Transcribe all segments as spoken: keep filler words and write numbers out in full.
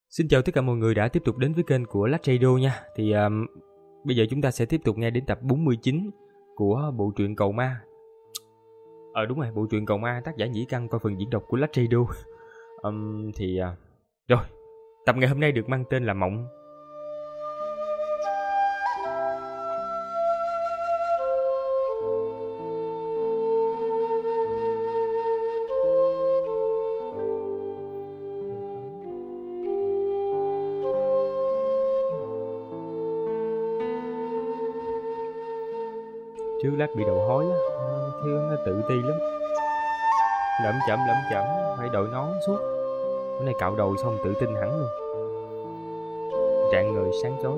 Xin chào tất cả mọi người đã tiếp tục đến với kênh của Lách Radio nha. Thì um, bây giờ chúng ta sẽ tiếp tục nghe đến tập bốn mươi chín của bộ truyện Cầu Ma. Ờ đúng rồi, bộ truyện Cầu Ma tác giả Nhĩ Căn qua phần diễn đọc của Lách Radio. um, Thì uh, rồi, tập ngày hôm nay được mang tên là Mộng. Trước lát bị đầu hói á, thiếu nó tự ti lắm. Lẩm chẩm lẩm chẩm, phải đội nón suốt. Bữa nay cạo đầu xong tự tin hẳn luôn. Rạng ngời sáng chói.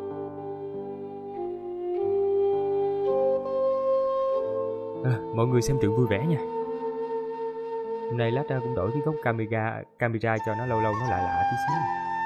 À, mọi người xem truyện vui vẻ nha. Hôm nay lát cũng đổi cái góc camera camera cho nó lâu lâu nó lạ lạ tí xíu.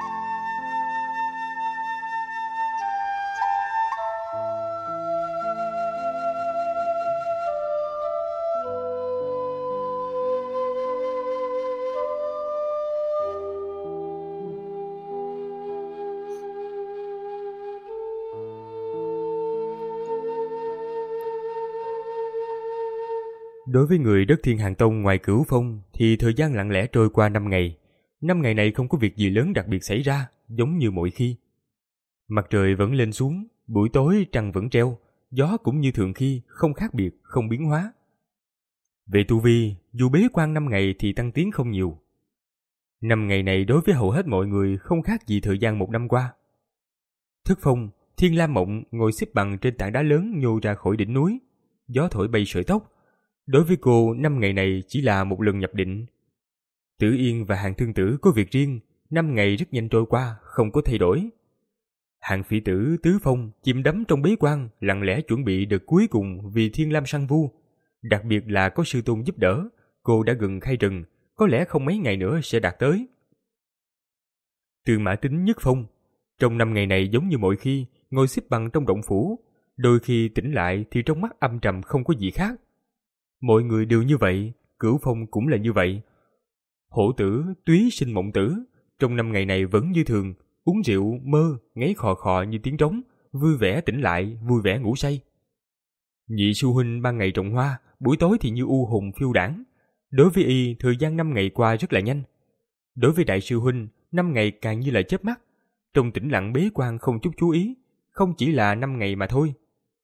Đối với người đất Thiên Hàng Tông ngoài Cửu Phong thì thời gian lặng lẽ trôi qua năm ngày. Năm ngày này không có việc gì lớn đặc biệt xảy ra, giống như mọi khi. Mặt trời vẫn lên xuống, buổi tối trăng vẫn treo, gió cũng như thường khi, không khác biệt, không biến hóa. Về tu vi, dù bế quan năm ngày thì tăng tiến không nhiều. Năm ngày này đối với hầu hết mọi người không khác gì thời gian một năm qua. Thức Phong, Thiên Lam Mộng ngồi xếp bằng trên tảng đá lớn nhô ra khỏi đỉnh núi, gió thổi bay sợi tóc. Đối với cô, năm ngày này chỉ là một lần nhập định. Tử Yên và Hàng Thương Tử có việc riêng, năm ngày rất nhanh trôi qua, không có thay đổi. Hàng Phỉ Tử, Tứ Phong chìm đắm trong bế quan, lặng lẽ chuẩn bị đợt cuối cùng vì Thiên Lam Săn Vu. Đặc biệt là có sư tôn giúp đỡ, cô đã gần khai rừng, có lẽ không mấy ngày nữa sẽ đạt tới. Từ Mã Tính, Nhất Phong, trong năm ngày này giống như mọi khi, ngồi xếp bằng trong động phủ, đôi khi tỉnh lại thì trong mắt âm trầm không có gì khác. Mọi người đều như vậy, Cửu Phong cũng là như vậy. Hổ Tử, Túy Sinh Mộng Tử, trong năm ngày này vẫn như thường, uống rượu, mơ, ngáy khò khò như tiếng trống, vui vẻ tỉnh lại, vui vẻ ngủ say. Nhị sư huynh ban ngày trồng hoa, buổi tối thì như u hồn phiêu đãng. Đối với y, thời gian năm ngày qua rất là nhanh. Đối với đại sư huynh, năm ngày càng như là chớp mắt, trong tĩnh lặng bế quan không chút chú ý, không chỉ là năm ngày mà thôi.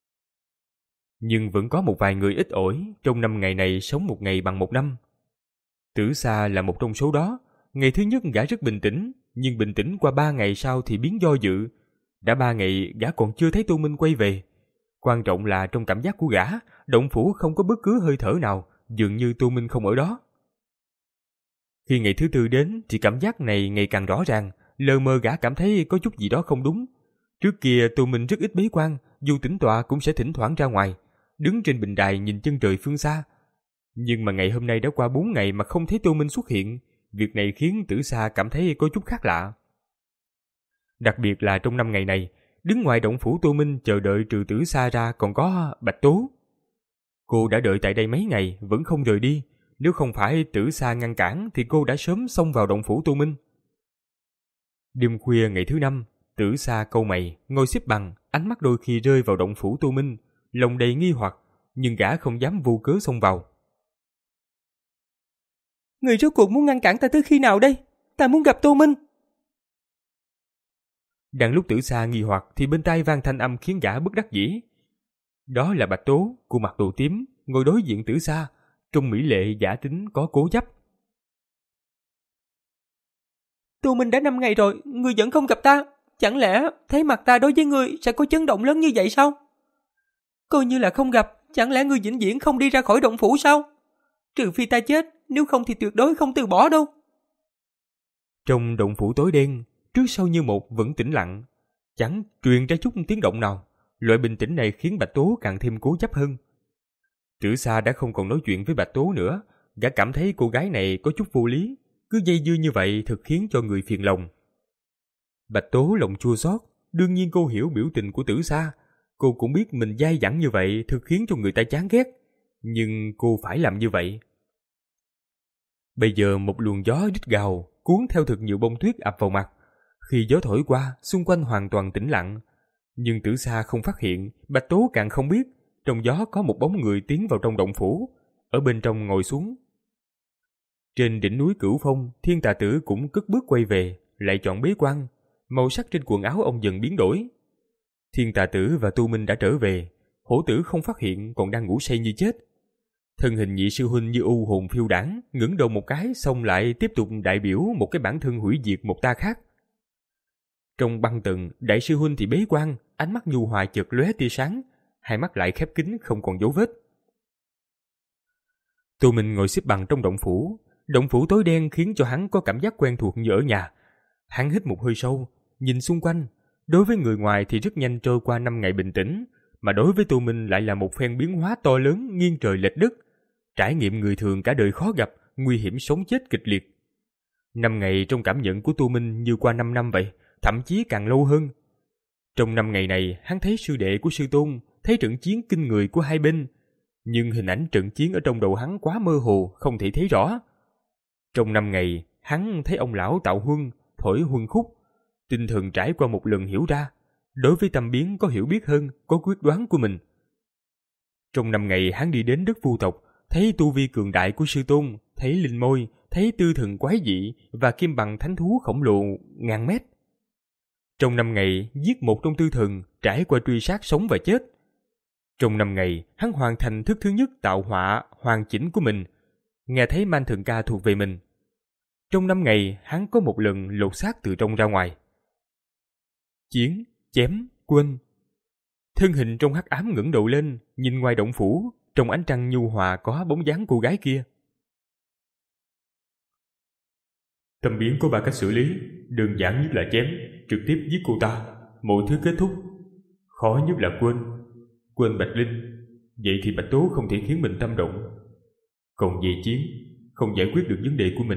Nhưng vẫn có một vài người ít ỏi, trong năm ngày này sống một ngày bằng một năm. Tử Sa là một trong số đó. Ngày thứ nhất gã rất bình tĩnh, nhưng bình tĩnh qua ba ngày sau thì biến do dự. Đã ba ngày gã còn chưa thấy Tô Minh quay về. Quan trọng là trong cảm giác của gã, động phủ không có bất cứ hơi thở nào, dường như Tô Minh không ở đó. Khi ngày thứ tư đến thì cảm giác này ngày càng rõ ràng, lờ mờ gã cảm thấy có chút gì đó không đúng. Trước kia Tô Minh rất ít bế quan, dù tĩnh tọa cũng sẽ thỉnh thoảng ra ngoài, đứng trên bình đài nhìn chân trời phương xa. Nhưng mà ngày hôm nay đã qua bốn ngày mà không thấy Tô Minh xuất hiện, việc này khiến Tử Sa cảm thấy có chút khác lạ. Đặc biệt là trong năm ngày này, đứng ngoài động phủ Tô Minh chờ đợi trừ Tử Sa ra còn có Bạch Tố. Cô đã đợi tại đây mấy ngày vẫn không rời đi, nếu không phải Tử Sa ngăn cản thì cô đã sớm xông vào động phủ Tô Minh. Đêm khuya ngày thứ năm, Tử Sa cau mày, ngồi xếp bằng, ánh mắt đôi khi rơi vào động phủ Tô Minh, lòng đầy nghi hoặc, nhưng gã không dám vô cớ xông vào. Người rốt cuộc muốn ngăn cản ta tới khi nào đây? Ta muốn gặp Tô Minh. Đang lúc Tử Sa nghi hoặc thì bên tai vang thanh âm khiến gã bất đắc dĩ. Đó là Bạch Tố, cô mặc đồ tím, ngồi đối diện Tử Sa, trong mỹ lệ giả tính có cố chấp. Tô Minh đã năm ngày rồi, ngươi vẫn không gặp ta. Chẳng lẽ thấy mặt ta đối với ngươi sẽ có chấn động lớn như vậy sao? Coi như là không gặp, chẳng lẽ ngươi vĩnh viễn không đi ra khỏi động phủ sao? Trừ phi ta chết, nếu không thì tuyệt đối không từ bỏ đâu. Trong động phủ tối đen, trước sau như một vẫn tĩnh lặng, chẳng truyền ra chút tiếng động nào. Loại bình tĩnh này khiến Bạch Tố càng thêm cố chấp hơn. Tử Sa đã không còn nói chuyện với Bạch Tố nữa, gã cảm thấy cô gái này có chút vô lý, cứ dây dưa như vậy thật khiến cho người phiền lòng. Bạch Tố lòng chua xót, đương nhiên cô hiểu biểu tình của Tử Sa, cô cũng biết mình dai dẳng như vậy thật khiến cho người ta chán ghét, nhưng cô phải làm như vậy. Bây giờ một luồng gió rít gào cuốn theo thật nhiều bông tuyết ập vào mặt, Khi gió thổi qua, xung quanh hoàn toàn tĩnh lặng. Nhưng Tử Sa không phát hiện, Bạch Tố càng không biết, trong gió có một bóng người tiến vào trong động phủ, ở bên trong ngồi xuống. Trên đỉnh núi Cửu Phong, Thiên Tà Tử cũng cất bước quay về, lại chọn bế quan. Màu sắc trên quần áo ông dần biến đổi. Thiên Tà Tử và Tu Minh đã trở về, Hổ Tử không phát hiện, còn đang ngủ say như chết. Thân hình nhị sư huynh như u hồn phiêu đãng, ngẩng đầu một cái xong lại tiếp tục đại biểu một cái bản thân hủy diệt một ta khác. Trong băng tầng, đại sư huynh thì bế quan, ánh mắt nhu hòa chợt lóe tia sáng, hai mắt lại khép kín không còn dấu vết. Tu Minh ngồi xếp bằng trong động phủ, động phủ tối đen khiến cho hắn có cảm giác quen thuộc như ở nhà. Hắn hít một hơi sâu, nhìn xung quanh. Đối với người ngoài thì rất nhanh trôi qua năm ngày bình tĩnh, mà đối với Tu Minh lại là một phen biến hóa to lớn nghiêng trời lệch đất. Trải nghiệm người thường cả đời khó gặp, nguy hiểm sống chết kịch liệt. Năm ngày trong cảm nhận của Tu Minh như qua năm năm vậy, thậm chí càng lâu hơn. Trong năm ngày này, hắn thấy sư đệ của sư tôn, thấy trận chiến kinh người của hai bên, nhưng hình ảnh trận chiến ở trong đầu hắn quá mơ hồ, không thể thấy rõ. Trong năm ngày, hắn thấy ông lão tạo huân, thổi huân khúc, tinh thần trải qua một lần hiểu ra, đối với tâm biến có hiểu biết hơn, có quyết đoán của mình. Trong năm ngày, hắn đi đến đất Vu tộc, thấy tu vi cường đại của sư tôn, thấy linh môi, thấy tư thần quái dị và kim bằng thánh thú khổng lồ ngàn mét. Trong năm ngày, giết một trong tư thần, trải qua truy sát sống và chết. Trong năm ngày, hắn hoàn thành thức thứ nhất tạo họa hoàn chỉnh của mình, nghe thấy man thần ca thuộc về mình. Trong năm ngày, hắn có một lần lột xác từ trong ra ngoài. Chiến, chém, quên. Thân hình trong hắc ám ngẩng đầu lên, nhìn ngoài động phủ, trong ánh trăng nhu hòa có bóng dáng cô gái kia. Tâm biến có ba cách xử lý, đơn giản nhất là chém, trực tiếp giết cô ta, mọi thứ kết thúc. Khó nhất là quên, quên Bạch Linh, vậy thì Bạch Tố không thể khiến mình tâm động. Còn về chiến, không giải quyết được vấn đề của mình.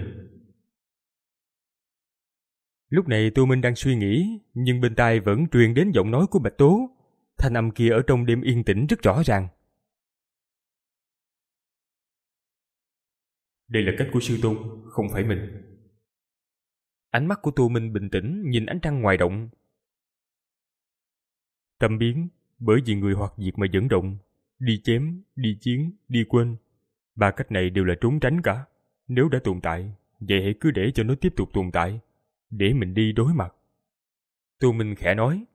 Lúc này Tu Minh đang suy nghĩ, nhưng bên tai vẫn truyền đến giọng nói của Bạch Tố. Thanh âm kia ở trong đêm yên tĩnh rất rõ ràng. Đây là cách của sư tôn, không phải mình. Ánh mắt của Tu Minh bình tĩnh nhìn ánh trăng ngoài động. Tâm biến, bởi vì người hoặc diệt mà dẫn động. Đi chém, đi chiến, đi quên. Ba cách này đều là trốn tránh cả. Nếu đã tồn tại, vậy hãy cứ để cho nó tiếp tục tồn tại. Để mình đi đối mặt. Tu Minh khẽ nói.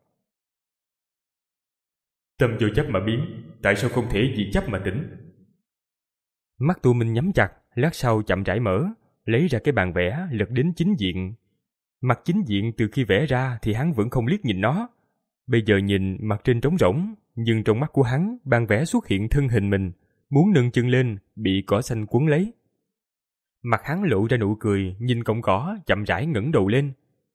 Tâm vô chấp mà biến, tại sao không thể vì chấp mà tỉnh? Mắt Tu Minh nhắm chặt, lát sau chậm rãi mở, lấy ra cái bàn vẽ, lật đến chính diện. Mặt chính diện từ khi vẽ ra thì hắn vẫn không liếc nhìn nó. Bây giờ nhìn mặt trên trống rỗng, nhưng trong mắt của hắn, bàn vẽ xuất hiện thân hình mình, muốn nâng chân lên, bị cỏ xanh quấn lấy. Mặt hắn lộ ra nụ cười, nhìn cọng cỏ, chậm rãi ngẩng đầu lên.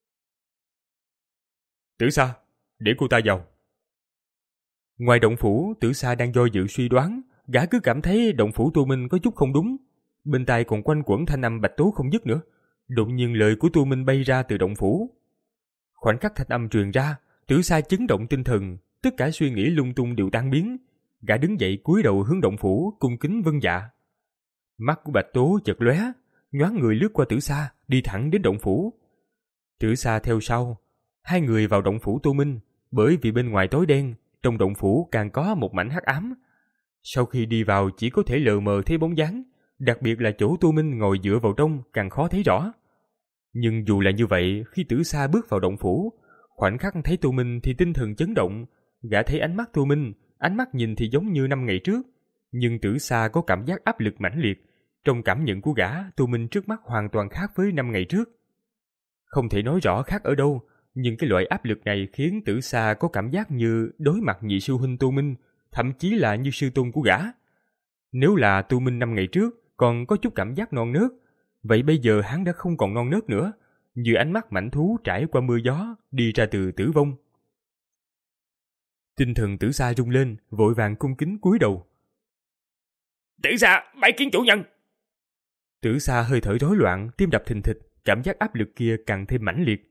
Tử Sa, để cô ta vào. Ngoài động phủ, Tử Sa đang do dự suy đoán, gã cứ cảm thấy động phủ Tu Minh có chút không đúng. Bên tai còn quanh quẩn thanh âm Bạch Tố không dứt nữa. Đột nhiên lời của Tu Minh bay ra từ động phủ. Khoảnh khắc thanh âm truyền ra, Tử Sa chấn động tinh thần, tất cả suy nghĩ lung tung đều tan biến. Gã đứng dậy cúi đầu hướng động phủ, cung kính vâng dạ. Mắt của Bạch Tố chợt lóe, nhoáng người lướt qua Tử Sa, đi thẳng đến động phủ. Tử Sa theo sau, hai người vào động phủ Tu Minh, bởi vì bên ngoài tối đen, trong động phủ càng có một mảnh hắc ám. Sau khi đi vào chỉ có thể lờ mờ thấy bóng dáng, đặc biệt là chỗ Tu Minh ngồi dựa vào trong càng khó thấy rõ. Nhưng dù là như vậy, khi Tử Sa bước vào động phủ, khoảnh khắc thấy Tu Minh thì tinh thần chấn động. Gã thấy ánh mắt Tu Minh, ánh mắt nhìn thì giống như năm ngày trước, nhưng Tử Sa có cảm giác áp lực mãnh liệt. Trong cảm nhận của gã, Tu Minh trước mắt hoàn toàn khác với năm ngày trước. Không thể nói rõ khác ở đâu, nhưng cái loại áp lực này khiến Tử Sa có cảm giác như đối mặt nhị sư huynh Tu Minh, thậm chí là như sư tôn của gã. Nếu là Tu Minh năm ngày trước còn có chút cảm giác non nớt, vậy bây giờ hắn đã không còn non nớt nữa, như ánh mắt mãnh thú trải qua mưa gió, đi ra từ tử vong. Tinh thần Tử Sa rung lên, vội vàng cung kính cúi đầu. Tử Sa, bái kiến chủ nhân. Tử Sa hơi thở rối loạn, tim đập thình thịch, cảm giác áp lực kia càng thêm mãnh liệt.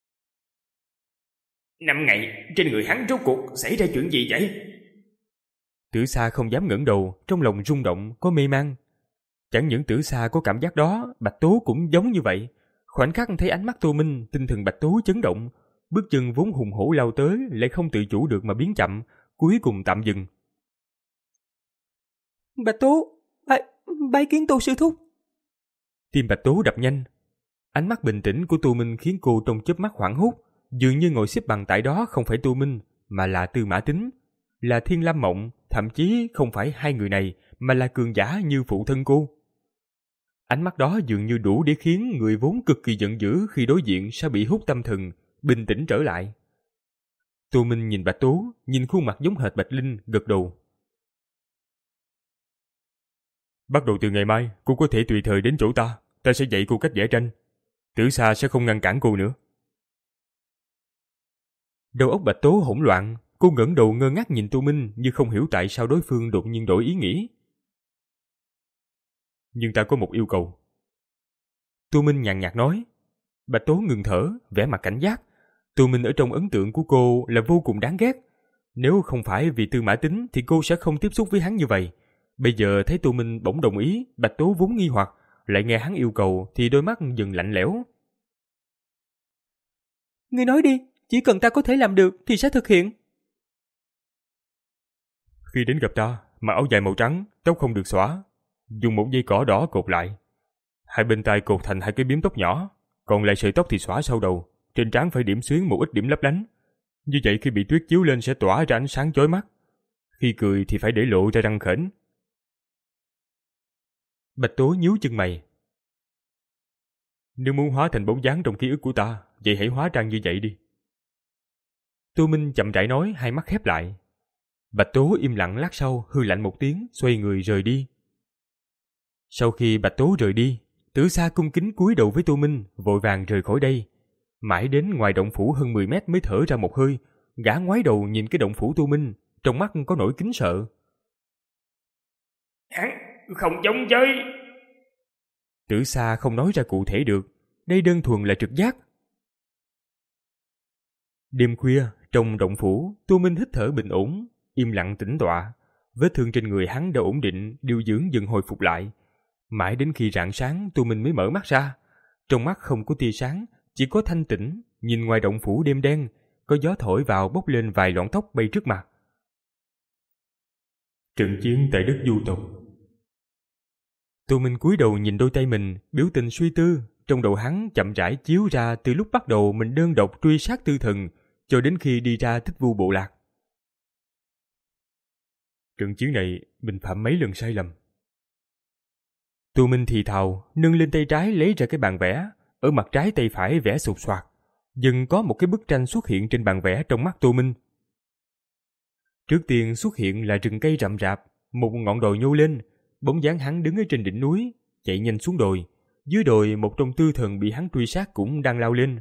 Năm ngày, trên người hắn rốt cuộc xảy ra chuyện gì vậy? Tử Sa không dám ngẩng đầu, trong lòng rung động, có mê man. Chẳng những Tử Sa có cảm giác đó, Bạch Tố cũng giống như vậy. Khoảnh khắc thấy ánh mắt Tô Minh, tinh thần Bạch Tố chấn động, bước chân vốn hùng hổ lao tới lại không tự chủ được mà biến chậm, cuối cùng tạm dừng. Bạch Tố, bái, bái kiến Tô sư thúc. Tim Bạch Tố đập nhanh. Ánh mắt bình tĩnh của Tô Minh khiến cô trong chớp mắt hoảng hốt, dường như ngồi xếp bằng tại đó không phải Tô Minh, mà là Tư Mã Tính, là Thiên Lam Mộng, thậm chí không phải hai người này, mà là cường giả như phụ thân cô. Ánh mắt đó dường như đủ để khiến người vốn cực kỳ giận dữ khi đối diện sẽ bị hút tâm thần, bình tĩnh trở lại. Tô Minh nhìn Bạch Tố, nhìn khuôn mặt giống hệt Bạch Linh, gật đầu. Bắt đầu từ ngày mai, cô có thể tùy thời đến chỗ ta, ta sẽ dạy cô cách vẽ tranh. Tử Sa sẽ không ngăn cản cô nữa. Đầu óc Bạch Tố hỗn loạn, cô ngẩng đầu ngơ ngác nhìn Tô Minh như không hiểu tại sao đối phương đột nhiên đổi ý nghĩ. Nhưng ta có một yêu cầu. Tô Minh nhàn nhạt nói. Bạch Tố ngừng thở, vẻ mặt cảnh giác. Tô Minh ở trong ấn tượng của cô là vô cùng đáng ghét. Nếu không phải vì Tư Mã Tính thì cô sẽ không tiếp xúc với hắn như vậy. Bây giờ thấy Tô Minh bỗng đồng ý, Bạch Tố vốn nghi hoặc, lại nghe hắn yêu cầu thì đôi mắt dần lạnh lẽo. Ngươi nói đi, chỉ cần ta có thể làm được thì sẽ thực hiện. Khi đến gặp ta, mặc áo dài màu trắng, tóc không được xõa, dùng một dây cỏ đỏ cột lại. Hai bên tai cột thành hai cái bím tóc nhỏ, còn lại sợi tóc thì xõa sau đầu, trên trán phải điểm xuyến một ít điểm lấp lánh. Như vậy khi bị tuyết chiếu lên sẽ tỏa ra ánh sáng chói mắt. Khi cười thì phải để lộ ra răng khểnh. Bạch Tố nhíu chân mày. Nếu muốn hóa thành bóng dáng trong ký ức của ta, vậy hãy hóa trang như vậy đi. Tô Minh chậm rãi nói, hai mắt khép lại. Bạch Tố im lặng lát sau, hư lạnh một tiếng, xoay người rời đi. Sau khi Bạch Tố rời đi, Tử Sa cung kính cúi đầu với Tô Minh, vội vàng rời khỏi đây. Mãi đến ngoài động phủ hơn mười mét mới thở ra một hơi, gã ngoái đầu nhìn cái động phủ Tô Minh, trong mắt có nỗi kính sợ. Hắn không giống với... Tử Sa không nói ra cụ thể được, đây đơn thuần là trực giác. Đêm khuya, trong động phủ, Tô Minh hít thở bình ổn, im lặng tĩnh tọa. Vết thương trên người hắn đã ổn định, điều dưỡng dần hồi phục lại. Mãi đến khi rạng sáng, Tô Minh mới mở mắt ra. Trong mắt không có tia sáng, chỉ có thanh tĩnh, nhìn ngoài động phủ đêm đen, có gió thổi vào bốc lên vài lọn tóc bay trước mặt. Trận chiến tại đất Du tộc. Tô Minh cúi đầu nhìn đôi tay mình, biểu tình suy tư, trong đầu hắn chậm rãi chiếu ra từ lúc bắt đầu mình đơn độc truy sát Tư Thần, cho đến khi đi ra Tích Vu bộ lạc. Trận chiến này mình phạm mấy lần sai lầm. Tô Minh thì thào, nâng lên tay trái lấy ra cái bàn vẽ, ở mặt trái tay phải vẽ sột soạt, dần có một cái bức tranh xuất hiện trên bàn vẽ trong mắt Tô Minh. Trước tiên xuất hiện là rừng cây rậm rạp, một ngọn đồi nhô lên, bóng dáng hắn đứng ở trên đỉnh núi, chạy nhanh xuống đồi. Dưới đồi một trong Tư Thần bị hắn truy sát cũng đang lao lên.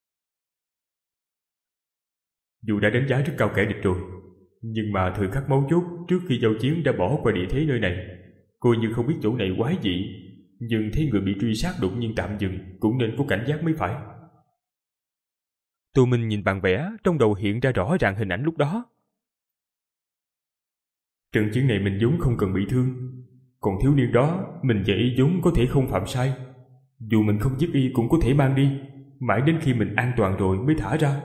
Dù đã đánh giá rất cao kẻ địch rồi, nhưng mà thời khắc mấu chốt trước khi giao chiến đã bỏ qua địa thế nơi này, coi như không biết chỗ này quái dị, nhưng thấy người bị truy sát đột nhiên tạm dừng cũng nên có cảnh giác mới phải. Tô Minh nhìn bàn vẽ, trong đầu hiện ra rõ ràng hình ảnh lúc đó. Trận chiến này mình vốn không cần bị thương, còn thiếu niên đó mình và y vốn có thể không phạm sai. Dù mình không giết y cũng có thể mang đi, mãi đến khi mình an toàn rồi mới thả ra.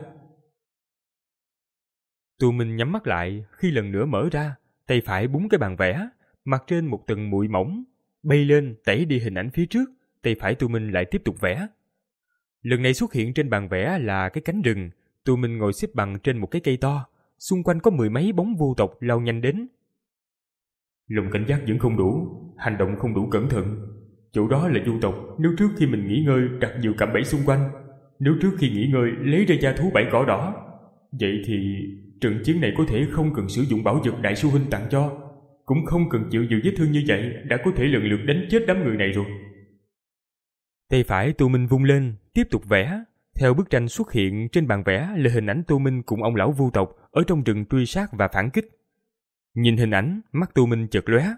Tô Minh nhắm mắt lại, khi lần nữa mở ra, tay phải búng cái bàn vẽ, mặt trên một tầng bụi mỏng, bay lên tẩy đi hình ảnh phía trước, tay phải Tô Minh lại tiếp tục vẽ. Lần này xuất hiện trên bàn vẽ là cái cánh rừng, Tô Minh ngồi xếp bằng trên một cái cây to, xung quanh có mười mấy bóng vô tộc lao nhanh đến. Lòng cảnh giác vẫn không đủ, hành động không đủ cẩn thận. Chỗ đó là du tộc, nếu trước khi mình nghỉ ngơi đặt nhiều cạm bẫy xung quanh, nếu trước khi nghỉ ngơi lấy ra gia thú bẫy cỏ đỏ, vậy thì trận chiến này có thể không cần sử dụng bảo vật đại sư huynh tặng cho, cũng không cần chịu nhiều vết thương như vậy, đã có thể lần lượt đánh chết đám người này rồi. Tay phải Tô Minh vung lên, tiếp tục vẽ. Theo bức tranh xuất hiện trên bàn vẽ là hình ảnh Tô Minh cùng ông lão vu tộc ở trong rừng truy sát và phản kích. Nhìn hình ảnh, mắt Tô Minh chợt lóe.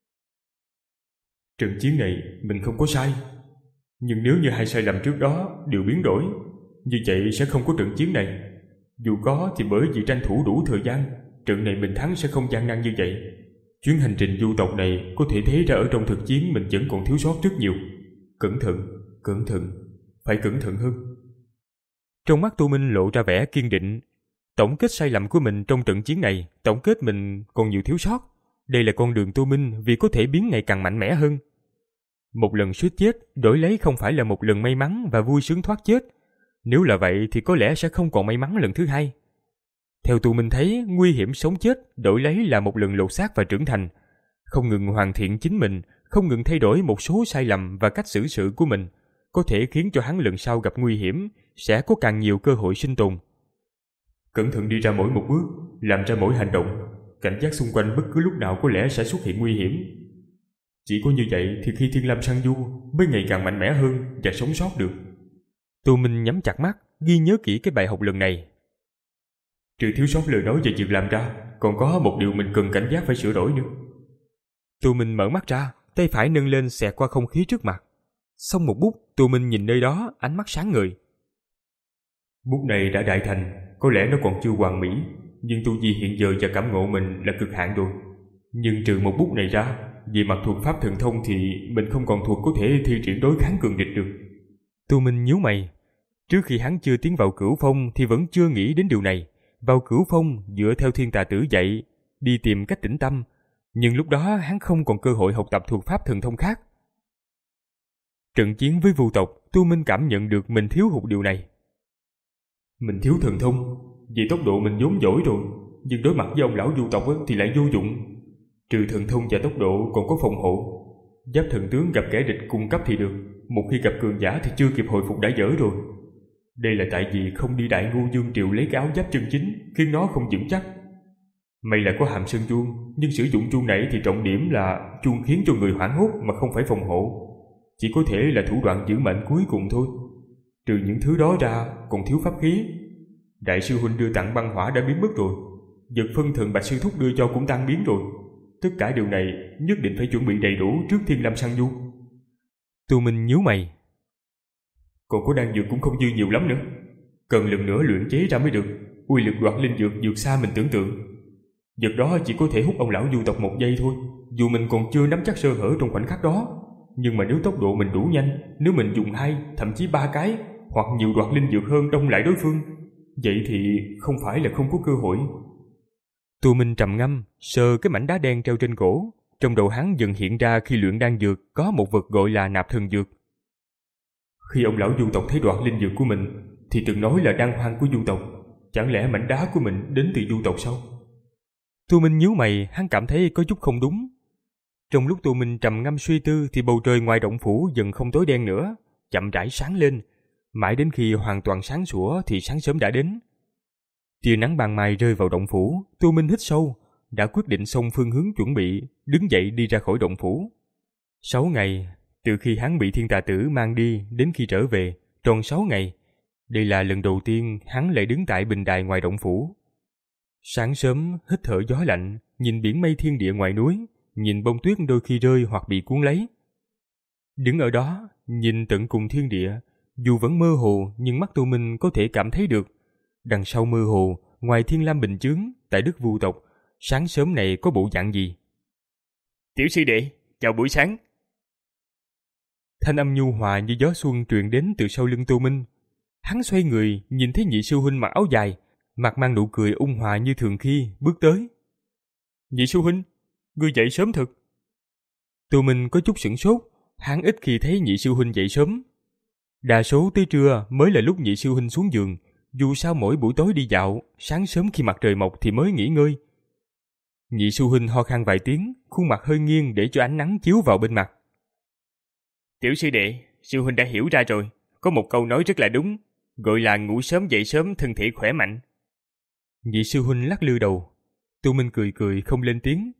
Trận chiến này mình không có sai, nhưng nếu như hai sai lầm trước đó đều biến đổi, như vậy sẽ không có trận chiến này. Dù có thì bởi vì tranh thủ đủ thời gian, trận này mình thắng sẽ không gian nan như vậy. Chuyến hành trình du tộc này có thể thấy ra ở trong thực chiến mình vẫn còn thiếu sót rất nhiều. Cẩn thận, cẩn thận, phải cẩn thận hơn. Trong mắt Tô Minh lộ ra vẻ kiên định. Tổng kết sai lầm của mình trong trận chiến này, tổng kết mình còn nhiều thiếu sót. Đây là con đường Tô Minh vì có thể biến ngày càng mạnh mẽ hơn. Một lần suýt chết đổi lấy không phải là một lần may mắn và vui sướng thoát chết. Nếu là vậy thì có lẽ sẽ không còn may mắn lần thứ hai. Theo Tô Minh thấy, nguy hiểm sống chết đổi lấy là một lần lột xác và trưởng thành. Không ngừng hoàn thiện chính mình, không ngừng thay đổi một số sai lầm và cách xử sự của mình, có thể khiến cho hắn lần sau gặp nguy hiểm sẽ có càng nhiều cơ hội sinh tồn. Cẩn thận đi ra mỗi một bước, làm ra mỗi hành động, cảnh giác xung quanh bất cứ lúc nào có lẽ sẽ xuất hiện nguy hiểm. Chỉ có như vậy thì khi Thiên Lam Sang Du mới ngày càng mạnh mẽ hơn và sống sót được. Tô Minh nhắm chặt mắt, ghi nhớ kỹ cái bài học lần này. Trừ thiếu sót lời nói và việc làm ra, còn có một điều mình cần cảnh giác phải sửa đổi nữa. Tô Minh mở mắt ra, tay phải nâng lên xẹt qua không khí trước mặt. Xong một bút, Tô Minh nhìn nơi đó, ánh mắt sáng ngời. Bút này đã đại thành, có lẽ nó còn chưa hoàn mỹ, nhưng tu vi hiện giờ và cảm ngộ mình là cực hạn rồi. Nhưng trừ một bút này ra, về mặt thuật pháp thần thông thì mình không còn thuộc có thể thi triển đối kháng cường địch được. Tô Minh nhíu mày. Trước khi hắn chưa tiến vào Cửu Phong thì vẫn chưa nghĩ đến điều này. Vào Cửu Phong dựa theo Thiên Tà Tử dạy, đi tìm cách tĩnh tâm. Nhưng lúc đó hắn không còn cơ hội học tập thuật pháp thần thông khác. Trận chiến với Vu tộc, Tô Minh cảm nhận được mình thiếu hụt điều này. Mình thiếu thần thông, vì tốc độ mình vốn giỏi rồi, nhưng đối mặt với ông lão Vu tộc thì lại vô dụng. Trừ thần thông và tốc độ còn có phòng hộ. Giáp thần tướng gặp kẻ địch cung cấp thì được, một khi gặp cường giả thì chưa kịp hồi phục đã dở rồi. Đây là tại vì không đi Đại Ngô Dương Triều lấy cái áo giáp chân chính, khiến nó không vững chắc. May là có Hàm Sơn chuông, nhưng sử dụng chuông này thì trọng điểm là chuông khiến cho người hoảng hốt mà không phải phòng hộ. Chỉ có thể là thủ đoạn giữ mệnh cuối cùng thôi. Trừ những thứ đó ra, còn thiếu pháp khí. Đại sư huynh đưa tặng băng hỏa đã biến mất rồi, vật phân thần Bạch sư thúc đưa cho cũng tan biến rồi. Tất cả điều này nhất định phải chuẩn bị đầy đủ trước Thiên Lam Sang Du. Tô Minh nhíu mày. Còn có đan dược cũng không dư nhiều lắm nữa, cần lần nữa luyện chế ra mới được. Uy lực đoạt linh dược vượt xa mình tưởng tượng. Vật đó chỉ có thể hút ông lão Du tộc một giây thôi, dù mình còn chưa nắm chắc sơ hở trong khoảnh khắc đó. Nhưng mà nếu tốc độ mình đủ nhanh, nếu mình dùng hai, thậm chí ba cái hoặc nhiều đoạt linh dược hơn đông lại đối phương, vậy thì không phải là không có cơ hội. Tô Minh trầm ngâm, sờ cái mảnh đá đen treo trên cổ. Trong đầu hắn dần hiện ra khi luyện đan dược có một vật gọi là nạp thần dược. Khi ông lão Du tộc thấy đoạt linh dược của mình thì từng nói là đan hoang của Du tộc. Chẳng lẽ mảnh đá của mình đến từ Du tộc sao? Tô Minh nhíu mày, hắn cảm thấy có chút không đúng. Trong lúc Tô Minh trầm ngâm suy tư thì bầu trời ngoài động phủ dần không tối đen nữa, chậm rãi sáng lên. Mãi đến khi hoàn toàn sáng sủa thì sáng sớm đã đến. Tia nắng ban mai rơi vào động phủ, Tô Minh hít sâu, đã quyết định xong phương hướng chuẩn bị, đứng dậy đi ra khỏi động phủ. Sáu ngày, từ khi hắn bị Thiên Tà Tử mang đi đến khi trở về, tròn sáu ngày. Đây là lần đầu tiên hắn lại đứng tại bình đài ngoài động phủ. Sáng sớm hít thở gió lạnh, nhìn biển mây thiên địa ngoài núi, nhìn bông tuyết đôi khi rơi hoặc bị cuốn lấy. Đứng ở đó, nhìn tận cùng thiên địa, dù vẫn mơ hồ nhưng mắt Tô Minh có thể cảm thấy được. Đằng sau mơ hồ, ngoài Thiên Lam Bình Chướng, tại đất Vu tộc, sáng sớm này có bộ dạng gì? Tiểu sư đệ, chào buổi sáng. Thanh âm nhu hòa như gió xuân truyền đến từ sau lưng Tô Minh. Hắn xoay người, nhìn thấy nhị sư huynh mặc áo dài, mặt mang nụ cười ôn hòa như thường khi, bước tới. Nhị sư huynh, ngươi dậy sớm thật. Tô Minh có chút sửng sốt, hắn ít khi thấy nhị sư huynh dậy sớm. Đa số tới trưa mới là lúc nhị sư huynh xuống giường, dù sao mỗi buổi tối đi dạo, sáng sớm khi mặt trời mọc thì mới nghỉ ngơi. Nhị sư huynh ho khan vài tiếng, khuôn mặt hơi nghiêng để cho ánh nắng chiếu vào bên mặt. Tiểu sư đệ, sư huynh đã hiểu ra rồi, có một câu nói rất là đúng, gọi là ngủ sớm dậy sớm thân thể khỏe mạnh. Nhị sư huynh lắc lư đầu. Tô Minh cười cười không lên tiếng.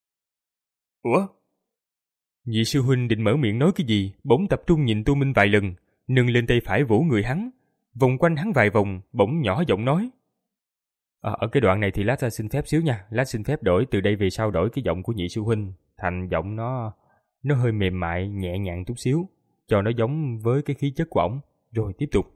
Ủa? Nhị sư huynh định mở miệng nói cái gì, bỗng tập trung nhìn Tô Minh vài lần, nâng lên tay phải vỗ người hắn, vòng quanh hắn vài vòng, bỗng nhỏ giọng nói. À, ở cái đoạn này thì lát ra xin phép xíu nha, lát xin phép đổi từ đây về sau đổi cái giọng của nhị sư huynh thành giọng nó nó hơi mềm mại, nhẹ nhàng chút xíu, cho nó giống với cái khí chất của ổng. Rồi tiếp tục.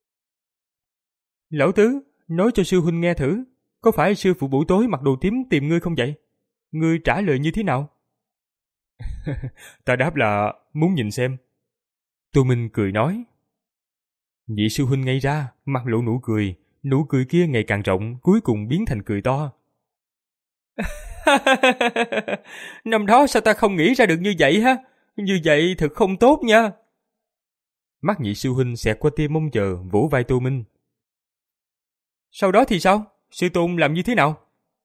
Lão tứ, nói cho sư huynh nghe thử, có phải sư phụ buổi tối mặc đồ tím tìm ngươi không vậy? Ngươi trả lời như thế nào? Ta đáp là muốn nhìn xem. Tô Minh cười nói. Nhị sư huynh ngây ra, mặt lộ nụ cười, nụ cười kia ngày càng rộng, cuối cùng biến thành cười to. Năm đó sao ta không nghĩ ra được như vậy ha? Như vậy thật không tốt nha. Mắt nhị sư huynh xẹt qua tia mong chờ, vỗ vai Tô Minh. Sau đó thì sao? Sư tôn làm như thế nào?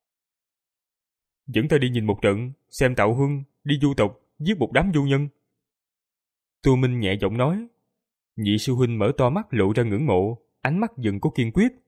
Dẫn ta đi nhìn một trận, xem Tạo Huân, đi du tộc, giết một đám du nhân. Tô Minh nhẹ giọng nói. Nhị sư huynh mở to mắt lộ ra ngưỡng mộ, ánh mắt dần có kiên quyết.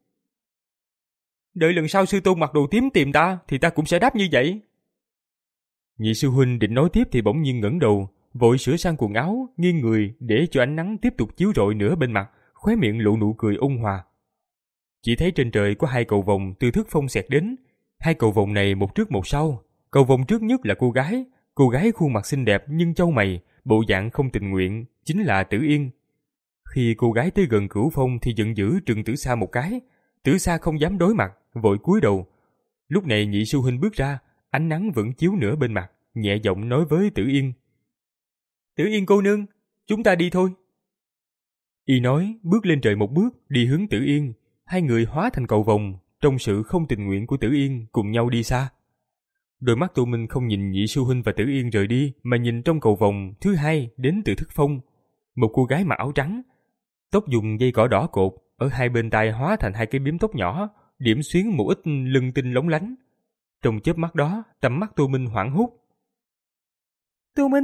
Đợi lần sau sư tôn mặc đồ tím tìm ta thì ta cũng sẽ đáp như vậy. Nhị sư huynh định nói tiếp thì bỗng nhiên ngẩng đầu, vội sửa sang quần áo, nghiêng người để cho ánh nắng tiếp tục chiếu rọi nửa bên mặt, khóe miệng lộ nụ cười ôn hòa. Chỉ thấy trên trời có hai cầu vồng từ thức phong xẹt đến, hai cầu vồng này một trước một sau. Cầu vồng trước nhất là cô gái, cô gái khuôn mặt xinh đẹp nhưng châu mày, bộ dạng không tình nguyện, chính là Tử Yên. Khi cô gái tới gần Cửu Phong thì giận dữ trừng Tử Sa một cái, Tử Sa không dám đối mặt, vội cúi đầu. Lúc này nhị sư huynh bước ra, ánh nắng vẫn chiếu nửa bên mặt, nhẹ giọng nói với Tử Yên. Tử Yên cô nương, chúng ta đi thôi. Y nói, bước lên trời một bước, đi hướng Tử Yên. Hai người hóa thành cầu vồng, trong sự không tình nguyện của Tử Yên cùng nhau đi xa. Đôi mắt Tô Minh không nhìn nhị sư huynh và Tử Yên rời đi, mà nhìn trong cầu vồng thứ hai đến từ Thức Phong. Một cô gái mặc áo trắng, tóc dùng dây cỏ đỏ cột, ở hai bên tai hóa thành hai cái bím tóc nhỏ, điểm xuyến một ít lân tinh lóng lánh. Trong chớp mắt đó, tầm mắt Tô Minh hoảng hốt. Tô Minh!